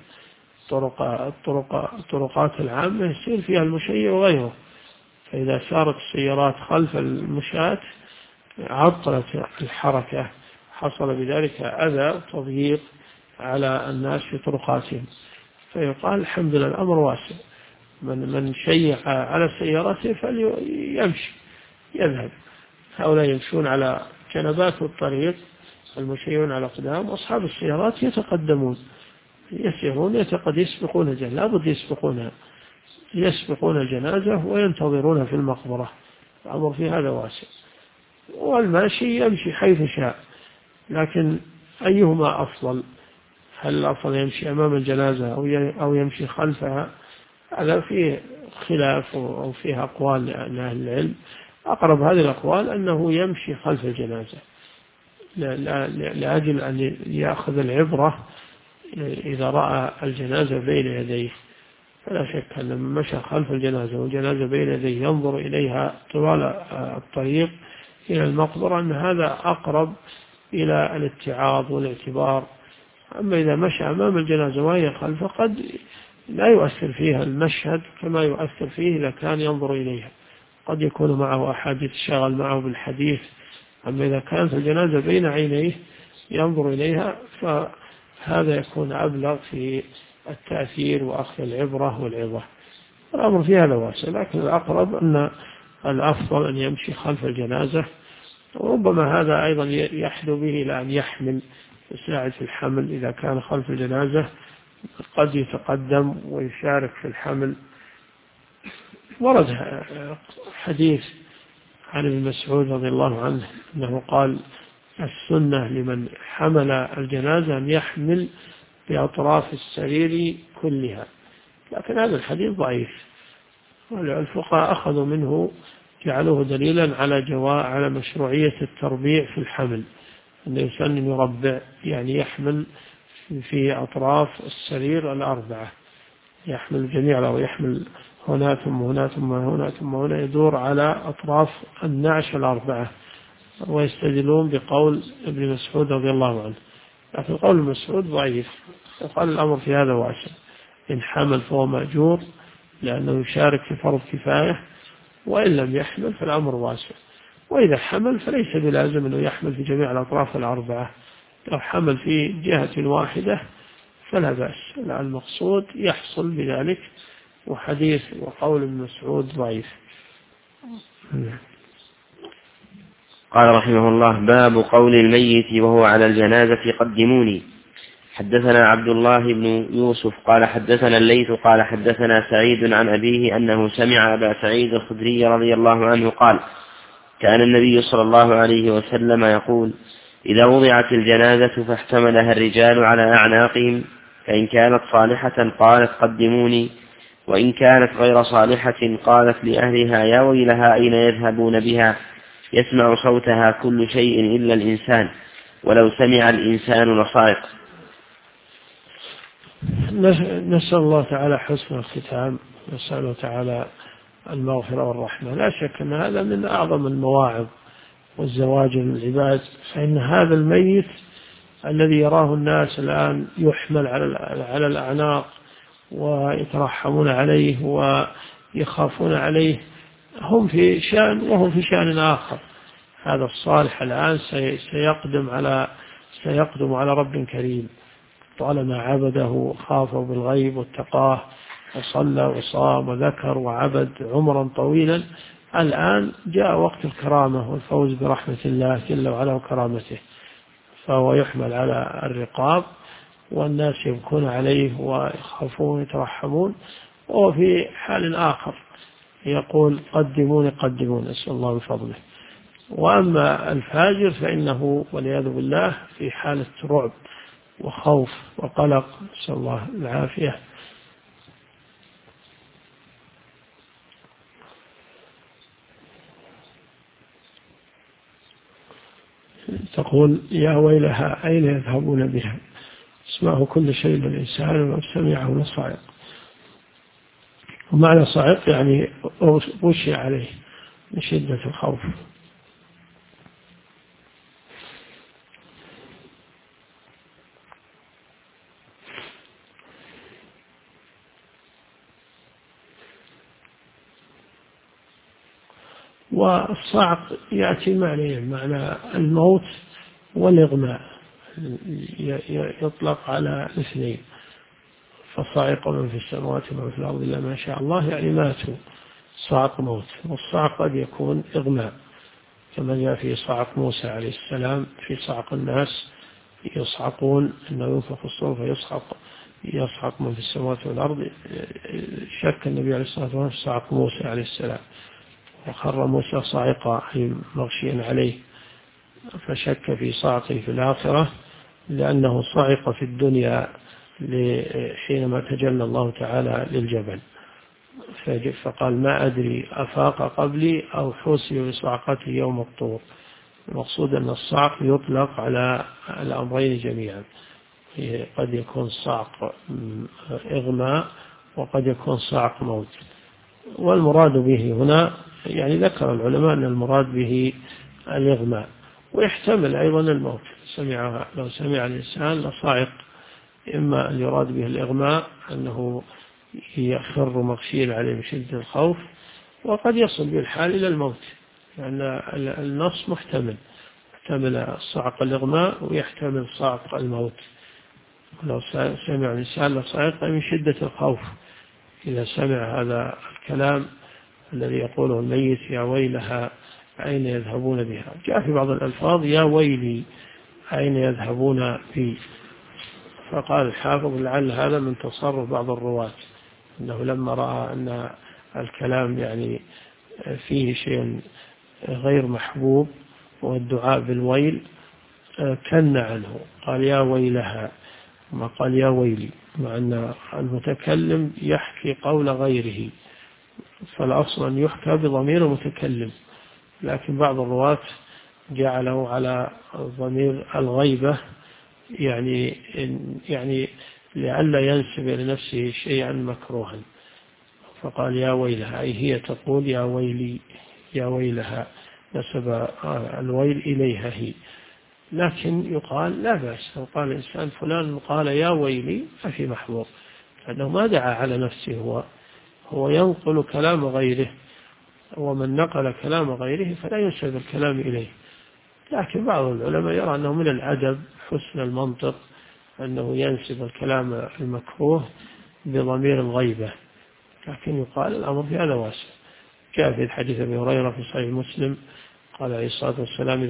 الطرقات العامة يصير فيها المشيع وغيره، فإذا سارت السيارات خلف المشاة عطلت الحركة، حصل بذلك أذى تضييق على الناس في طرقاتهم. فيقال الحمد لله الأمر واسع، من شيع على سيارته فليمشي يذهب. هؤلاء يمشون على جنبات الطريق، المشيعون على أقدام، وأصحاب السيارات يتقدمون يسيرون قد يسبقون لابد يسبقونها، يسبقون الجنازة وينتظرون في المقبرة، الأمر في هذا واسع. والماشي يمشي حيث شاء، لكن أيهما أفضل؟ هل الأفضل يمشي أمام الجنازة أو يمشي خلفها؟ هذا فيه خلاف أو فيه أقوال لأهل العلم. أقرب هذه الأقوال أنه يمشي خلف الجنازة لأجل أن يأخذ العبرة إذا رأى الجنازة بين يديه. فلا شك أن من مشى خلف الجنازة والجنازة بين يديه ينظر إليها طوال الطريق إلى المقبرة أن هذا أقرب إلى الاتعاظ والاعتبار. أما إذا مشى أمام الجنازة وهي خلفه قد لا يؤثر فيها المشهد كما يؤثر فيه إذا كان ينظر إليها، قد يكون معه أحد يتشاغل معه بالحديث. أما إذا كانت الجنازة بين عينيه ينظر إليها فهذا يكون أبلغ في التأثير وأخذ العبرة والعظة. الأمر في هذا واسع، لكن الأقرب أن الأفضل أن يمشي خلف الجنازة، وربما هذا أيضا يحدو به إلى أن يحمل ساعة الحمل. إذا كان خلف الجنازة قد يتقدم ويشارك في الحمل. ورد حديث عن ابن مسعود رضي الله عنه أنه قال: السنة لمن حمل الجنازة أن يحمل بأطراف السرير كلها. لكن هذا الحديث ضعيف، والفقهاء أخذوا منه جعلوه دليلا على مشروعية التربيع في الحمل، أن الإنسان يربع يعني يحمل في أطراف السرير الأربعة، يحمل جميع، أو يحمل هنا ثم هنا ثم هنا ثم هنا، يدور على أطراف النعش الأربعة. ويستدلون بقول ابن مسعود رضي الله عنه، لكن قول مسعود ضعيف، وقال الأمر في هذا واسع. إن حمل فهو مأجور لأنه يشارك في فرض كفاية، وإن لم يحمل فالأمر واسع. وإذا حمل فليس بلازم أنه يحمل في جميع الأطراف الأربعة، لو حمل في جهة واحدة فلا بأس. المقصود يحصل بذلك، وحديث وقول ابن مسعود ضعيف. قال رحمه الله: باب قول الميت وهو على الجنازة قدموني. حدثنا عبد الله بن يوسف قال حدثنا الليث قال حدثنا سعيد عن أبيه أنه سمع أبا سعيد الخدري رضي الله عنه قال: كان النبي صلى الله عليه وسلم يقول: إذا وضعت الجنازة فاحتملها الرجال على أعناقهم، فإن كانت صالحة قالت قدموني، وإن كانت غير صالحة قالت لأهلها: يا ويلها أين يذهبون بها؟ يسمع صوتها كل شيء إلا الإنسان، ولو سمع الإنسان لصائق. نسأل الله تعالى حسن الختام، نسأل تعالى المغفرة والرحمة. لا شك أن هذا من أعظم المواعظ والزواج من العباد، فإن هذا الميت الذي يراه الناس الآن يحمل على الأعناق ويترحمون عليه ويخافون عليه، هم في شأن وهم في شأن آخر. هذا الصالح الآن سيقدم على رب كريم، طالما عبده خافه بالغيب واتقاه وصلى وصام وذكر وعبد عمرا طويلا. الآن جاء وقت الكرامة والفوز برحمة الله جل وعلا وكرامته، فهو يحمل على الرقاب والناس يبكون عليه ويخافون ويترحمون، وهو في حال آخر يقول: قدموني قدموني، نسأل الله بفضله. وأما الفاجر فإنه والعياذ بالله في حالة رعب وخوف وقلق، نسأل الله العافية. تقول: يا ويلها أين يذهبون بها؟ اسمعه كل شيء للإنسان، ولو سمعه لصائق. ومعنى صائق يعني غشي عليه من شدة الخوف. والصعق يأتي معنى الموت والإغماء، يطلق على الاثنين. فصعق من في السماوات ومن في الأرض إلا ما شاء الله، يعني ماتوا، صعق موت. والصعق قد يكون إغماء، كما جاء في صعق موسى عليه السلام، في صعق الناس يصعقون، أنه ينفخ في الصور يصعق من في السماوات والأرض. شك النبي عليه الصلاة والسلام في صعق موسى عليه السلام، وخر موسى صاعقا أي مغشيا عليه، فشك في صعقه في الآخرة لأنه صعق في الدنيا حينما تجلى الله تعالى للجبل، فقال ما أدري أفاق قبلي أو حوسي بصعقته يوم الطور. المقصود أن الصعق يطلق على الأمرين جميعا، قد يكون صعق إغماء وقد يكون صعق موت. والمراد به هنا يعني ذكر العلماء أن المراد به الإغماء، ويحتمل أيضا الموت. لو سمع الإنسان لصعق، إما أن يراد به الإغماء أنه يخر مغشيا عليه بشدة الخوف، وقد يصل بالحال إلى الموت، لأن النص محتمل صعق الإغماء ويحتمل صعق الموت. لو سمع الإنسان لصعق من شدة الخوف إذا سمع هذا الكلام الذي يقوله الميت يا ويلها أين يذهبون بها. جاء في بعض الألفاظ يا ويلي أين يذهبون بي، فقال الحافظ لعل هذا من تصرف بعض الرواة، أنه لما رأى أن الكلام يعني فيه شيء غير محبوب والدعاء بالويل كن عنه، قال يا ويلها ما قال يا ويلي، مع أن المتكلم يحكي قول غيره، فالأصل أن يحكى بضمير المتكلم، لكن بعض الرواة جعله على ضمير الغيبة، يعني لئلا ينسب لنفسه شيئا مكروها، فقال يا ويلها أي هي تقول يا ويلي يا ويلها، نسب الويل إليها هي. لكن يقال لا بأس لو قال الإنسان فلان قال يا ويلي ففي محظور، لأنه ما دعا على نفسه، هو ينقل كلام غيره، ومن نقل كلام غيره فلا ينسب الكلام إليه. لكن بعض العلماء يرى أنه من الأدب حسن المنطق أنه ينسب الكلام المكروه بضمير الغيبة، لكن يقال الأمر في هذا واسع. جاء في الحديث أبي هريرة في صحيح مسلم قال عليه الصلاة والسلام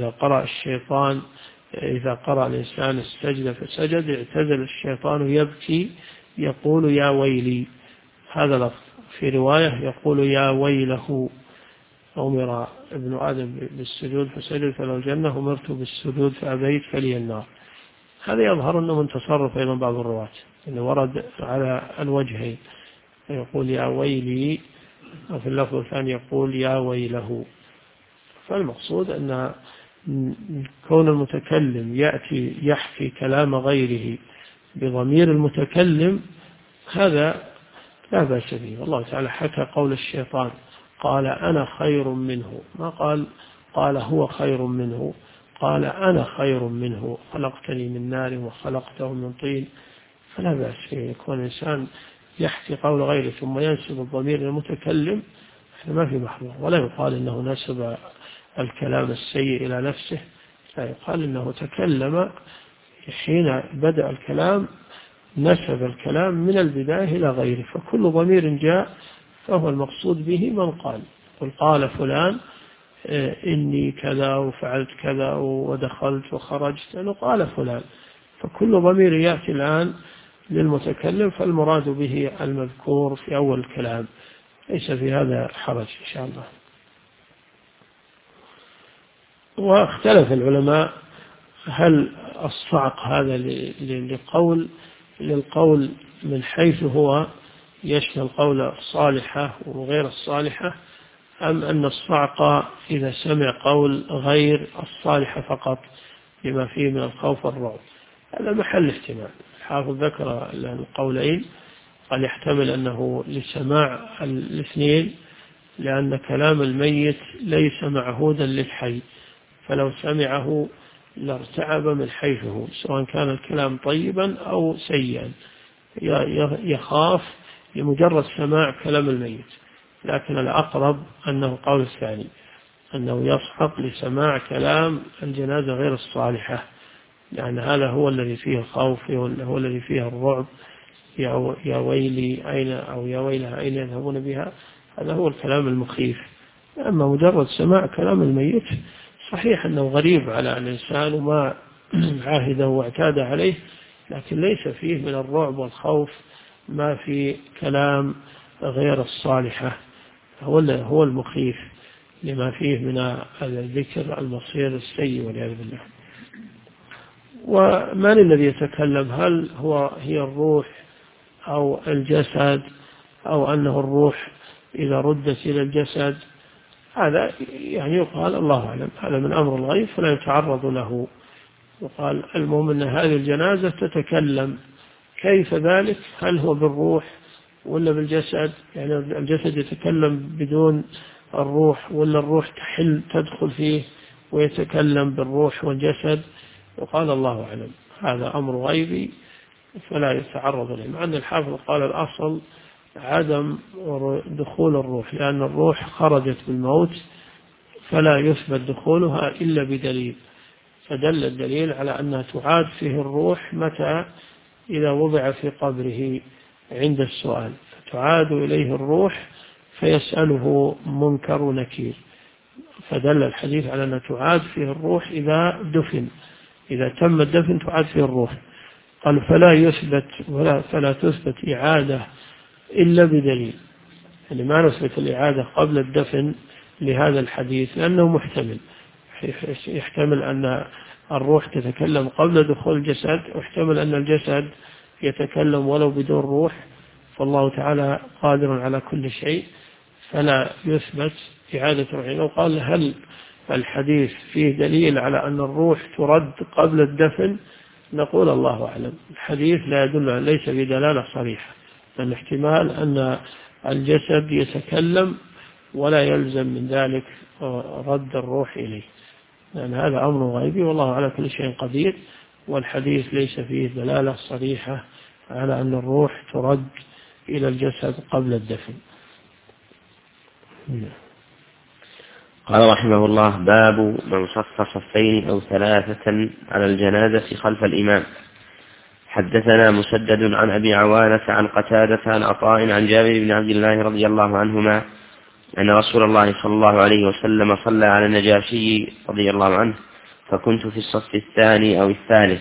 إذا قرأ الإنسان السجدة فسجد اعتزل الشيطان يبكي يقول يا ويلي، هذا لفظ. في رواية يقول يا ويله، أمر ابن آدم بالسجود فسجد فله الجنة، أمرت بالسجود فأبيت فلي النار. هذا يظهر أنه من تصرف أيضا بعض الرواة، أنه ورد على الوجهين، يقول يا ويلي، وفي اللفظ الثاني يقول يا ويله. فالمقصود أن كون المتكلم يأتي يحكي كلام غيره بضمير المتكلم هذا لا بأس به. والله تعالى حكى قول الشيطان قال أنا خير منه، ما قال هو خير منه، قال أنا خير منه خلقتني من نار وخلقته من طين. فلا بأس فيه يكون الإنسان يحكي قول غيره ثم ينسب الضمير للمتكلم، ما في محظور. ولا يقال إنه نسب الكلام السيء إلى نفسه، لا، يقال إنه تكلم حين بدأ الكلام نسب الكلام من البداية إلى غيره، فكل ضمير جاء فهو المقصود به من قال. قال فلان إني كذا وفعلت كذا ودخلت وخرجت، أنه قال فلان، فكل ضمير يأتي الآن للمتكلم فالمراد به المذكور في أول الكلام، ليس في هذا حرج إن شاء الله. واختلف العلماء هل الصعق هذا للقول من حيث هو يشمل القول الصالحة وغير الصالحة، أم أن الصعق إذا سمع قول غير الصالحة فقط بما فيه من الخوف والرعب. هذا محل احتمال. الحافظ ذكر القولين، قال يحتمل أنه لسماع الاثنين، لأن كلام الميت ليس معهودا للحي، فلو سمعه لارتعب من حيثه سواء كان الكلام طيبا أو سيئا، يخاف لمجرد سماع كلام الميت. لكن الأقرب أنه قول الثاني، أنه يصحق لسماع كلام الجنازة غير الصالحة، لأن هذا هو الذي فيه الخوف، هو الذي فيه الرعب. يا ويلي أين أو يا ويلها أين يذهبون بها، هذا هو الكلام المخيف. أما مجرد سماع كلام الميت صحيح أنه غريب على الإنسان وما عاهده واعتاد عليه، لكن ليس فيه من الرعب والخوف ما في كلام غير الصالحة، هو المخيف لما فيه من الذكر المصير السيء والعياذ بالله. ومن الذي يتكلم؟ هل هي الروح أو الجسد، أو أنه الروح إذا ردت إلى الجسد؟ هذا يعني يقال الله أعلم، هذا من أمر الغيب فلا يتعرض له. يقال المهم أن هذه الجنازة تتكلم، كيف ذلك؟ هل هو بالروح ولا بالجسد؟ يعني الجسد يتكلم بدون الروح، ولا الروح تدخل فيه ويتكلم بالروح والجسد؟ وقال الله أعلم، هذا أمر غيبي فلا يتعرض له. مع أن الحافظ قال الأصل عدم دخول الروح، لأن الروح خرجت بالموت فلا يثبت دخولها إلا بدليل، فدل الدليل على أنها تعاد فيه الروح متى؟ إذا وضع في قبره عند السؤال، فتعاد إليه الروح فيسأله منكر ونكير، فدل الحديث على أن تعاد فيه الروح إذا دفن، إذا تم الدفن تعاد فيه الروح. قال فلا تثبت إعادة إلا بدليل، يعني ما نثبت الإعادة قبل الدفن لهذا الحديث لأنه محتمل، يحتمل أن الروح تتكلم قبل دخول الجسد، ويحتمل أن الجسد يتكلم ولو بدون روح، فالله تعالى قادر على كل شيء، فلا يثبت إعادة الروح. لو قال هل الحديث فيه دليل على أن الروح ترد قبل الدفن؟ نقول الله أعلم، الحديث لا يدل، ليس بدلالة صريحة، لأن احتمال أن الجسد يتكلم ولا يلزم من ذلك رد الروح إليه، لأن هذا أمر غيبي والله على كل شيء قدير، والحديث ليس فيه دلالة صريحة على أن الروح ترد إلى الجسد قبل الدفن. قال رحمه الله: باب من صف صفين أو ثلاثة على الجنازة خلف الإمام. حدثنا مسدد عن أبي عوانة عن قتادة عن عطاء عن جابر بن عبد الله رضي الله عنهما أن رسول الله صلى الله عليه وسلم صلى على النجاشي رضي الله عنه، فكنت في الصف الثاني أو الثالث.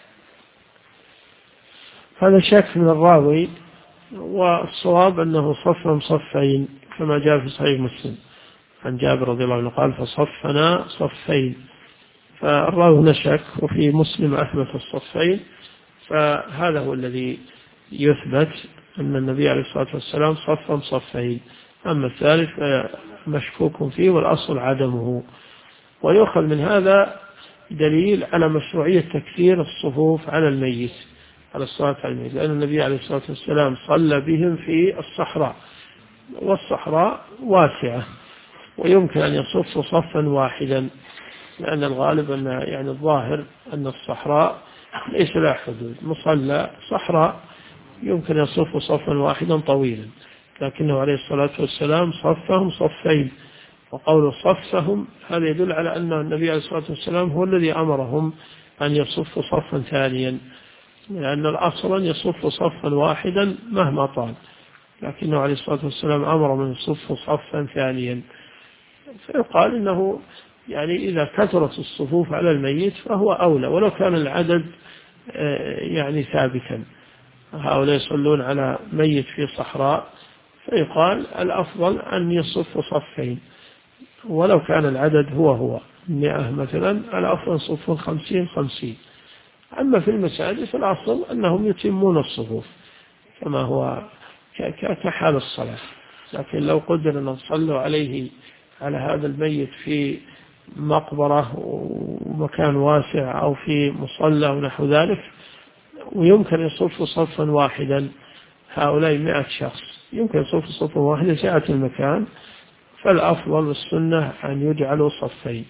هذا شك من الراوي، والصواب أنه صفهم صفين كما جاء في صحيح مسلم عن جابر رضي الله عنه قال فصفنا صفين، فالراوي هنا شك، وفي مسلم أثبت الصفين، فهذا هو الذي يثبت أن النبي عليه الصلاة والسلام صفهم صفين، أما الثالث مشكوك فيه والأصل عدمه. ويؤخذ من هذا دليل على مشروعية تكثير الصفوف على الميت، على الصلاة على الميت، لأن النبي عليه الصلاة والسلام صلى بهم في الصحراء، والصحراء واسعة ويمكن أن يصف صفا واحدا، لأن الغالب أن يعني الظاهر أن الصحراء ليس لها حدود، مصلى صحراء يمكن يصف صفا واحدا طويلا، لكنه عليه الصلاة والسلام صفهم صفين، وقول صفهم هذا يدل على أن النبي عليه الصلاة والسلام هو الذي أمرهم أن يصفوا صفا ثانيا، لأن الأصل أن يصف صفا واحدا مهما طال، لكنه عليه الصلاة والسلام أمر من يصف صفا ثانيا. فيقال إنه يعني إذا كثرت الصفوف على الميت فهو أولى، ولو كان العدد يعني ثابتا، هؤلاء يصلون على ميت في صحراء، فيقال الأفضل أن يصف صفين، ولو كان العدد هو 100 مثلا، الأفضل صف 50. أما في المساجد فالأصل أنهم يتمون الصفوف كما هو كحال الصلاة، لكن لو قدر أن نصلوا عليه على هذا الميت في مقبرة ومكان واسع أو في مصلى ونحو ذلك، ويمكن يصف صفا واحدا، هؤلاء 100 شخص يمكن يصف صفا واحدا سعة المكان، فالأفضل والسنة أن يجعلوا صفين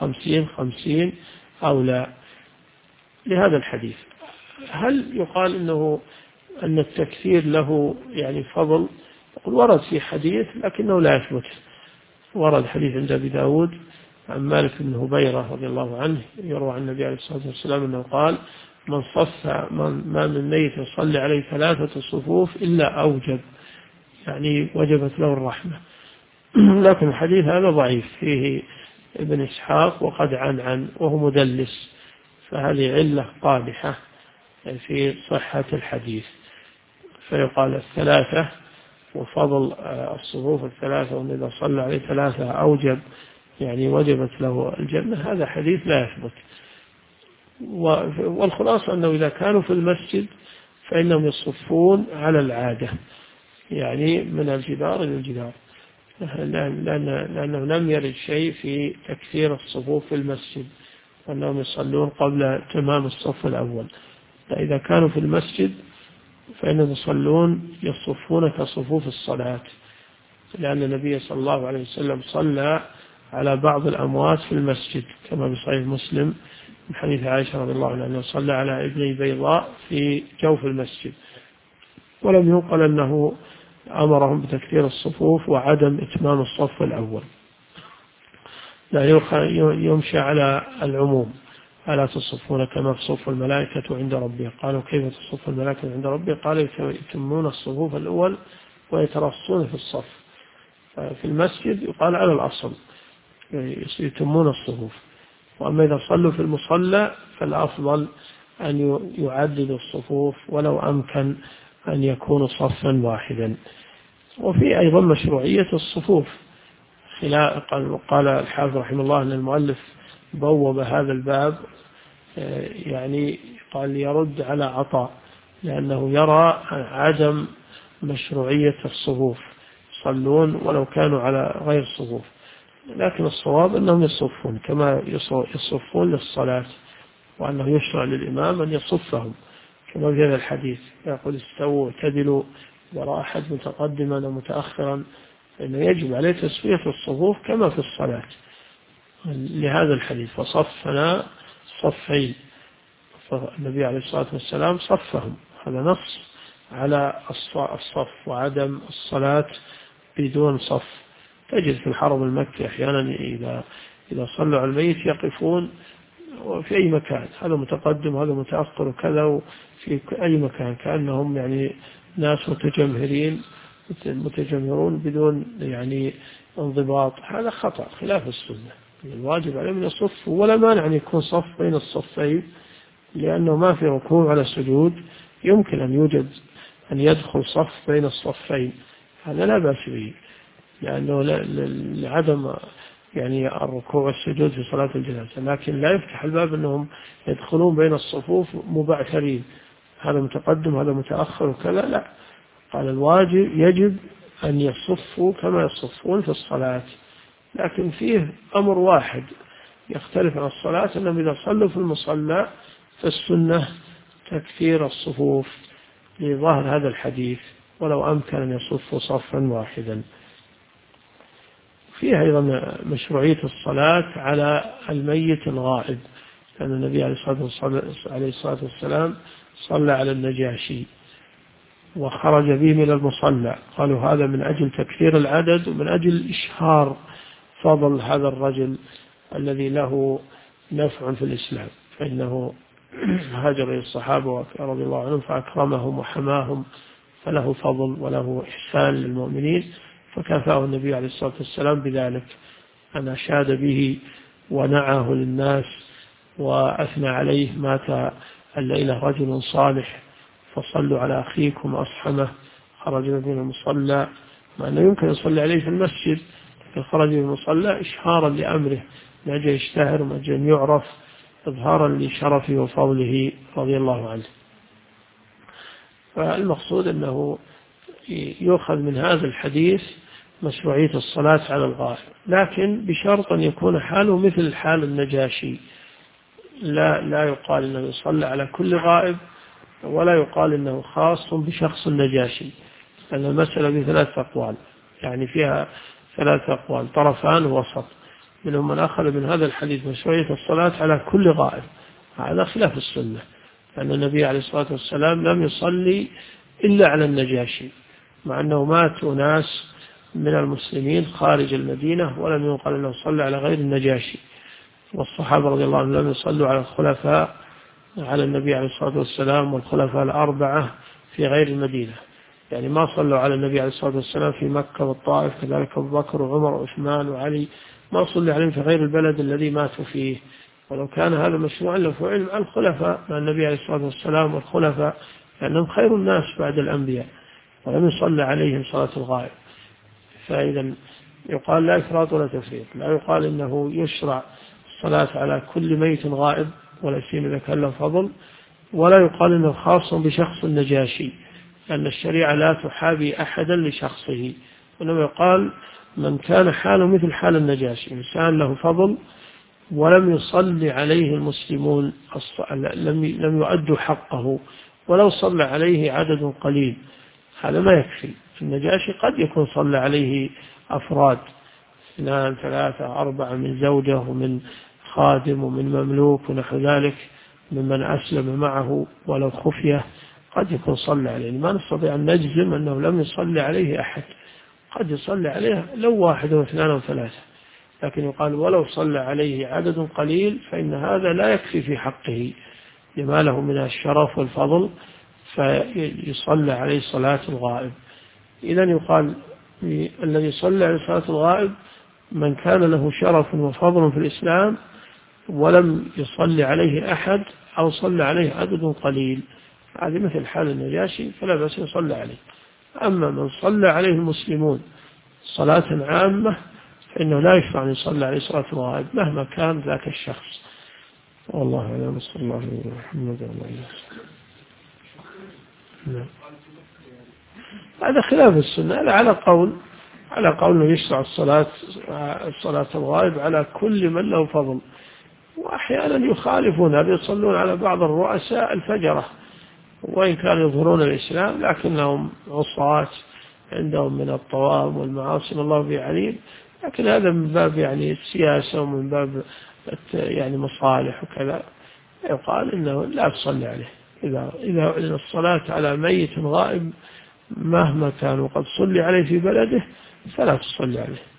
50 أو لا، لهذا الحديث. هل يقال أن التكثير له يعني فضل؟ ورد في حديث لكنه لا يثبت، ورد حديث عند أبي داود عن مالك بن هبيرة رضي الله عنه يروى عن النبي عليه الصلاة والسلام أنه قال من صف ما من ميت يصلي عليه 3 صفوف إلا أوجب، يعني وجبت له الرحمة. لكن الحديث هذا ضعيف، فيه ابن إسحاق وقد عن وهو مدلس، فهذه علة قادحة في صحة الحديث. فيقال الثلاثة وفضل الصفوف الثلاثة، وأن إذا صلى عليه ثلاثة أوجب يعني وجبت له الجنة، هذا حديث لا يثبت. والخلاصة أنه إذا كانوا في المسجد فإنهم يصفون على العادة، يعني من الجدار إلى الجدار، لأنه لم يرد شيء في تكثير الصفوف في المسجد وأنهم يصلون قبل تمام الصف الأول. فإذا كانوا في المسجد فإنهم يصفون كصفوف الصلاة، لأن النبي صلى الله عليه وسلم صلى على بعض الأموات في المسجد كما بصحيح مسلم من حديث عائشة رضي الله عنها أنه صلى على ابني بيضاء في جوف المسجد، ولم ينقل أنه أمرهم بتكثير الصفوف وعدم إتمام الصف الأول. لا يمشي على العموم، ألا تصفون كما تصف الملائكة عند ربهم؟ قالوا كيف تصف الملائكة عند ربهم؟ قال يتمون الصفوف الأول ويترصون في الصف. في المسجد يقال على الأصل يتمون الصفوف، وأما إذا صلوا في المصلى فالأفضل أن يعددوا الصفوف ولو أمكن أن يكونوا صفا واحدا. وفي أيضا مشروعية الصفوف، قال الحافظ رحمه الله أن المؤلف بوب هذا الباب يعني قال يرد على عطاء، لأنه يرى عدم مشروعية الصفوف، يصلون ولو كانوا على غير صفوف، لكن الصواب أنهم يصفون كما يصفون للصلاة، وأنه يشرع للإمام أن يصفهم كما في هذا الحديث يقول استووا واعتدلوا، وراء أحد متقدما ومتأخرا، فإنه يجب عليه تسوية الصفوف كما في الصلاة لهذا الحديث. فصفنا صفين، فالنبي عليه الصلاة والسلام صفهم، هذا نص على الصف وعدم الصلاة بدون صف. تجد في الحرم المكي أحيانا إذا صلوا على الميت يقفون في أي مكان، هذا متقدم وهذا متأخر وكذا، في أي مكان كأنهم يعني ناس متجمهرون بدون يعني انضباط، هذا خطأ خلاف السنة. الواجب عليهم أن يصفوا، ولا مانع أن يكون صف بين الصفين، لأنه ما في ركوع على سجود، يمكن أن يوجد أن يدخل صف بين الصفين، هذا لا بأس به، لأنه لعدم يعني الركوع والسجود في صلاة الجنازة، لكن لا يفتح الباب أنهم يدخلون بين الصفوف مبعثرين، هذا متقدم هذا متأخر وكذا، لا. قال الواجب يجب أن يصفوا كما يصفون في الصلاة، لكن فيه أمر واحد يختلف عن الصلاة، أنهم إذا صلوا في المصلى فالسنة تكثير الصفوف لظاهر هذا الحديث، ولو أمكن أن يصفوا صفا واحدا. فيها أيضا مشروعية الصلاة على الميت الغائب، لأن النبي عليه الصلاة والسلام صلى على النجاشي وخرج به من المصلى، قالوا هذا من أجل تكثير العدد ومن أجل إشهار فضل هذا الرجل الذي له نفع في الإسلام، فإنه هاجر إلى الصحابة رضي الله عنهم فأكرمهم وحماهم، فله فضل وله إحسان للمؤمنين، فكافأه النبي عليه الصلاة والسلام بذلك، أن أشاد به ونعاه للناس وأثنى عليه. مات الليلة رجل صالح فصلوا على أخيكم أصحمه، خرج من المصلى، مع أنه يمكن يصلي عليه في المسجد، لكن خرج من المصلى إشهارا لأمره، من أجل يشتهر ومن أجل يعرف، إظهارا لشرفه وفضله رضي الله عنه. فالمقصود أنه يؤخذ من هذا الحديث مشروعية الصلاة على الغائب، لكن بشرط أن يكون حاله مثل حال النجاشي، لا يقال أنه يصلى على كل غائب، ولا يقال أنه خاص بشخص النجاشي، لأن المسألة بثلاث أقوال، يعني فيها ثلاث أقوال طرفان وسط، منهم من أخذ من هذا الحديث مشروعية الصلاة على كل غائب، هذا خلاف السنة، لأن النبي عليه الصلاة والسلام لم يصلي إلا على النجاشي، مع أنه مات ناس من المسلمين خارج المدينة ولم ينقل أنه صلى على غير النجاشي، والصحابة رضي الله عنهم لم يصلوا على الخلفاء على النبي عليه الصلاة والسلام والخلفاء الأربعة في غير المدينة، يعني ما صلوا على النبي عليه الصلاة والسلام في مكة والطائف، كذلك أبو بكر وعمر وعثمان وعلي، ما صلوا عليهم في غير البلد الذي ماتوا فيه، ولو كان هذا مشروعا لفعل مع الخلفاء، مع النبي عليه الصلاة والسلام والخلفاء، لأنهم خير الناس بعد الأنبياء، ولم يصلى عليهم صلاة الغائب. فإذا يقال لا إفراط ولا تفريط، لا يقال إنه يشرع الصلاة على كل ميت غائب ولا سيما إذا كان له فضل، ولا يقال إنه خاص بشخص النجاشي، لأن الشريعة لا تحابي أحدا لشخصه، وإنما يقال من كان حاله مثل حال النجاشي، إنسان له فضل ولم يصلي عليه المسلمون، لم يؤدوا حقه ولو صلى عليه عدد قليل، هذا ما يكفي. النجاشي قد يكون صلى عليه أفراد 2 3 4 من زوجة ومن خادم ومن مملوك ونحو ذلك ممن أسلم معه ولو خفية، قد يكون صلى عليه. ما نستطيع أن نجزم أنه لم يصلي عليه أحد، قد يصلي عليه لو 1 أو 2 أو 3، لكن يقال ولو صلى عليه عدد قليل فإن هذا لا يكفي في حقه لما له من الشرف والفضل، فيصلى عليه صلاة الغائب. إذن يقال الذي صلى عليه صلاة الغائب من كان له شرف وفضل في الإسلام ولم يصلي عليه أحد أو صلى عليه عدد قليل، هذه مثل حال النجاشي فلا بأس يصلى عليه. أما من صلى عليه المسلمون صلاة عامة فإنه لا يشرع أن يصلى عليه صلاة الغائب مهما كان ذاك الشخص. والله أعلم. صلى الله عليه وسلم. هذا خلاف السنة، هذا على قول أنه يشرع الصلاة الغائب على كل من له فضل، وأحيانا يخالفون هذا، يصلون على بعض الرؤساء الفجرة وإن كانوا يظهرون الإسلام لكنهم عصاة عندهم من الطوام والمعاصي الله به عليم، لكن هذا من باب يعني السياسة ومن باب يعني مصالح وكذا، يقال إنه لا تصلي عليه. إذا أعلن الصلاة على ميت غائب مهما كان وقد صلي عليه في بلده فلا تصلي عليه.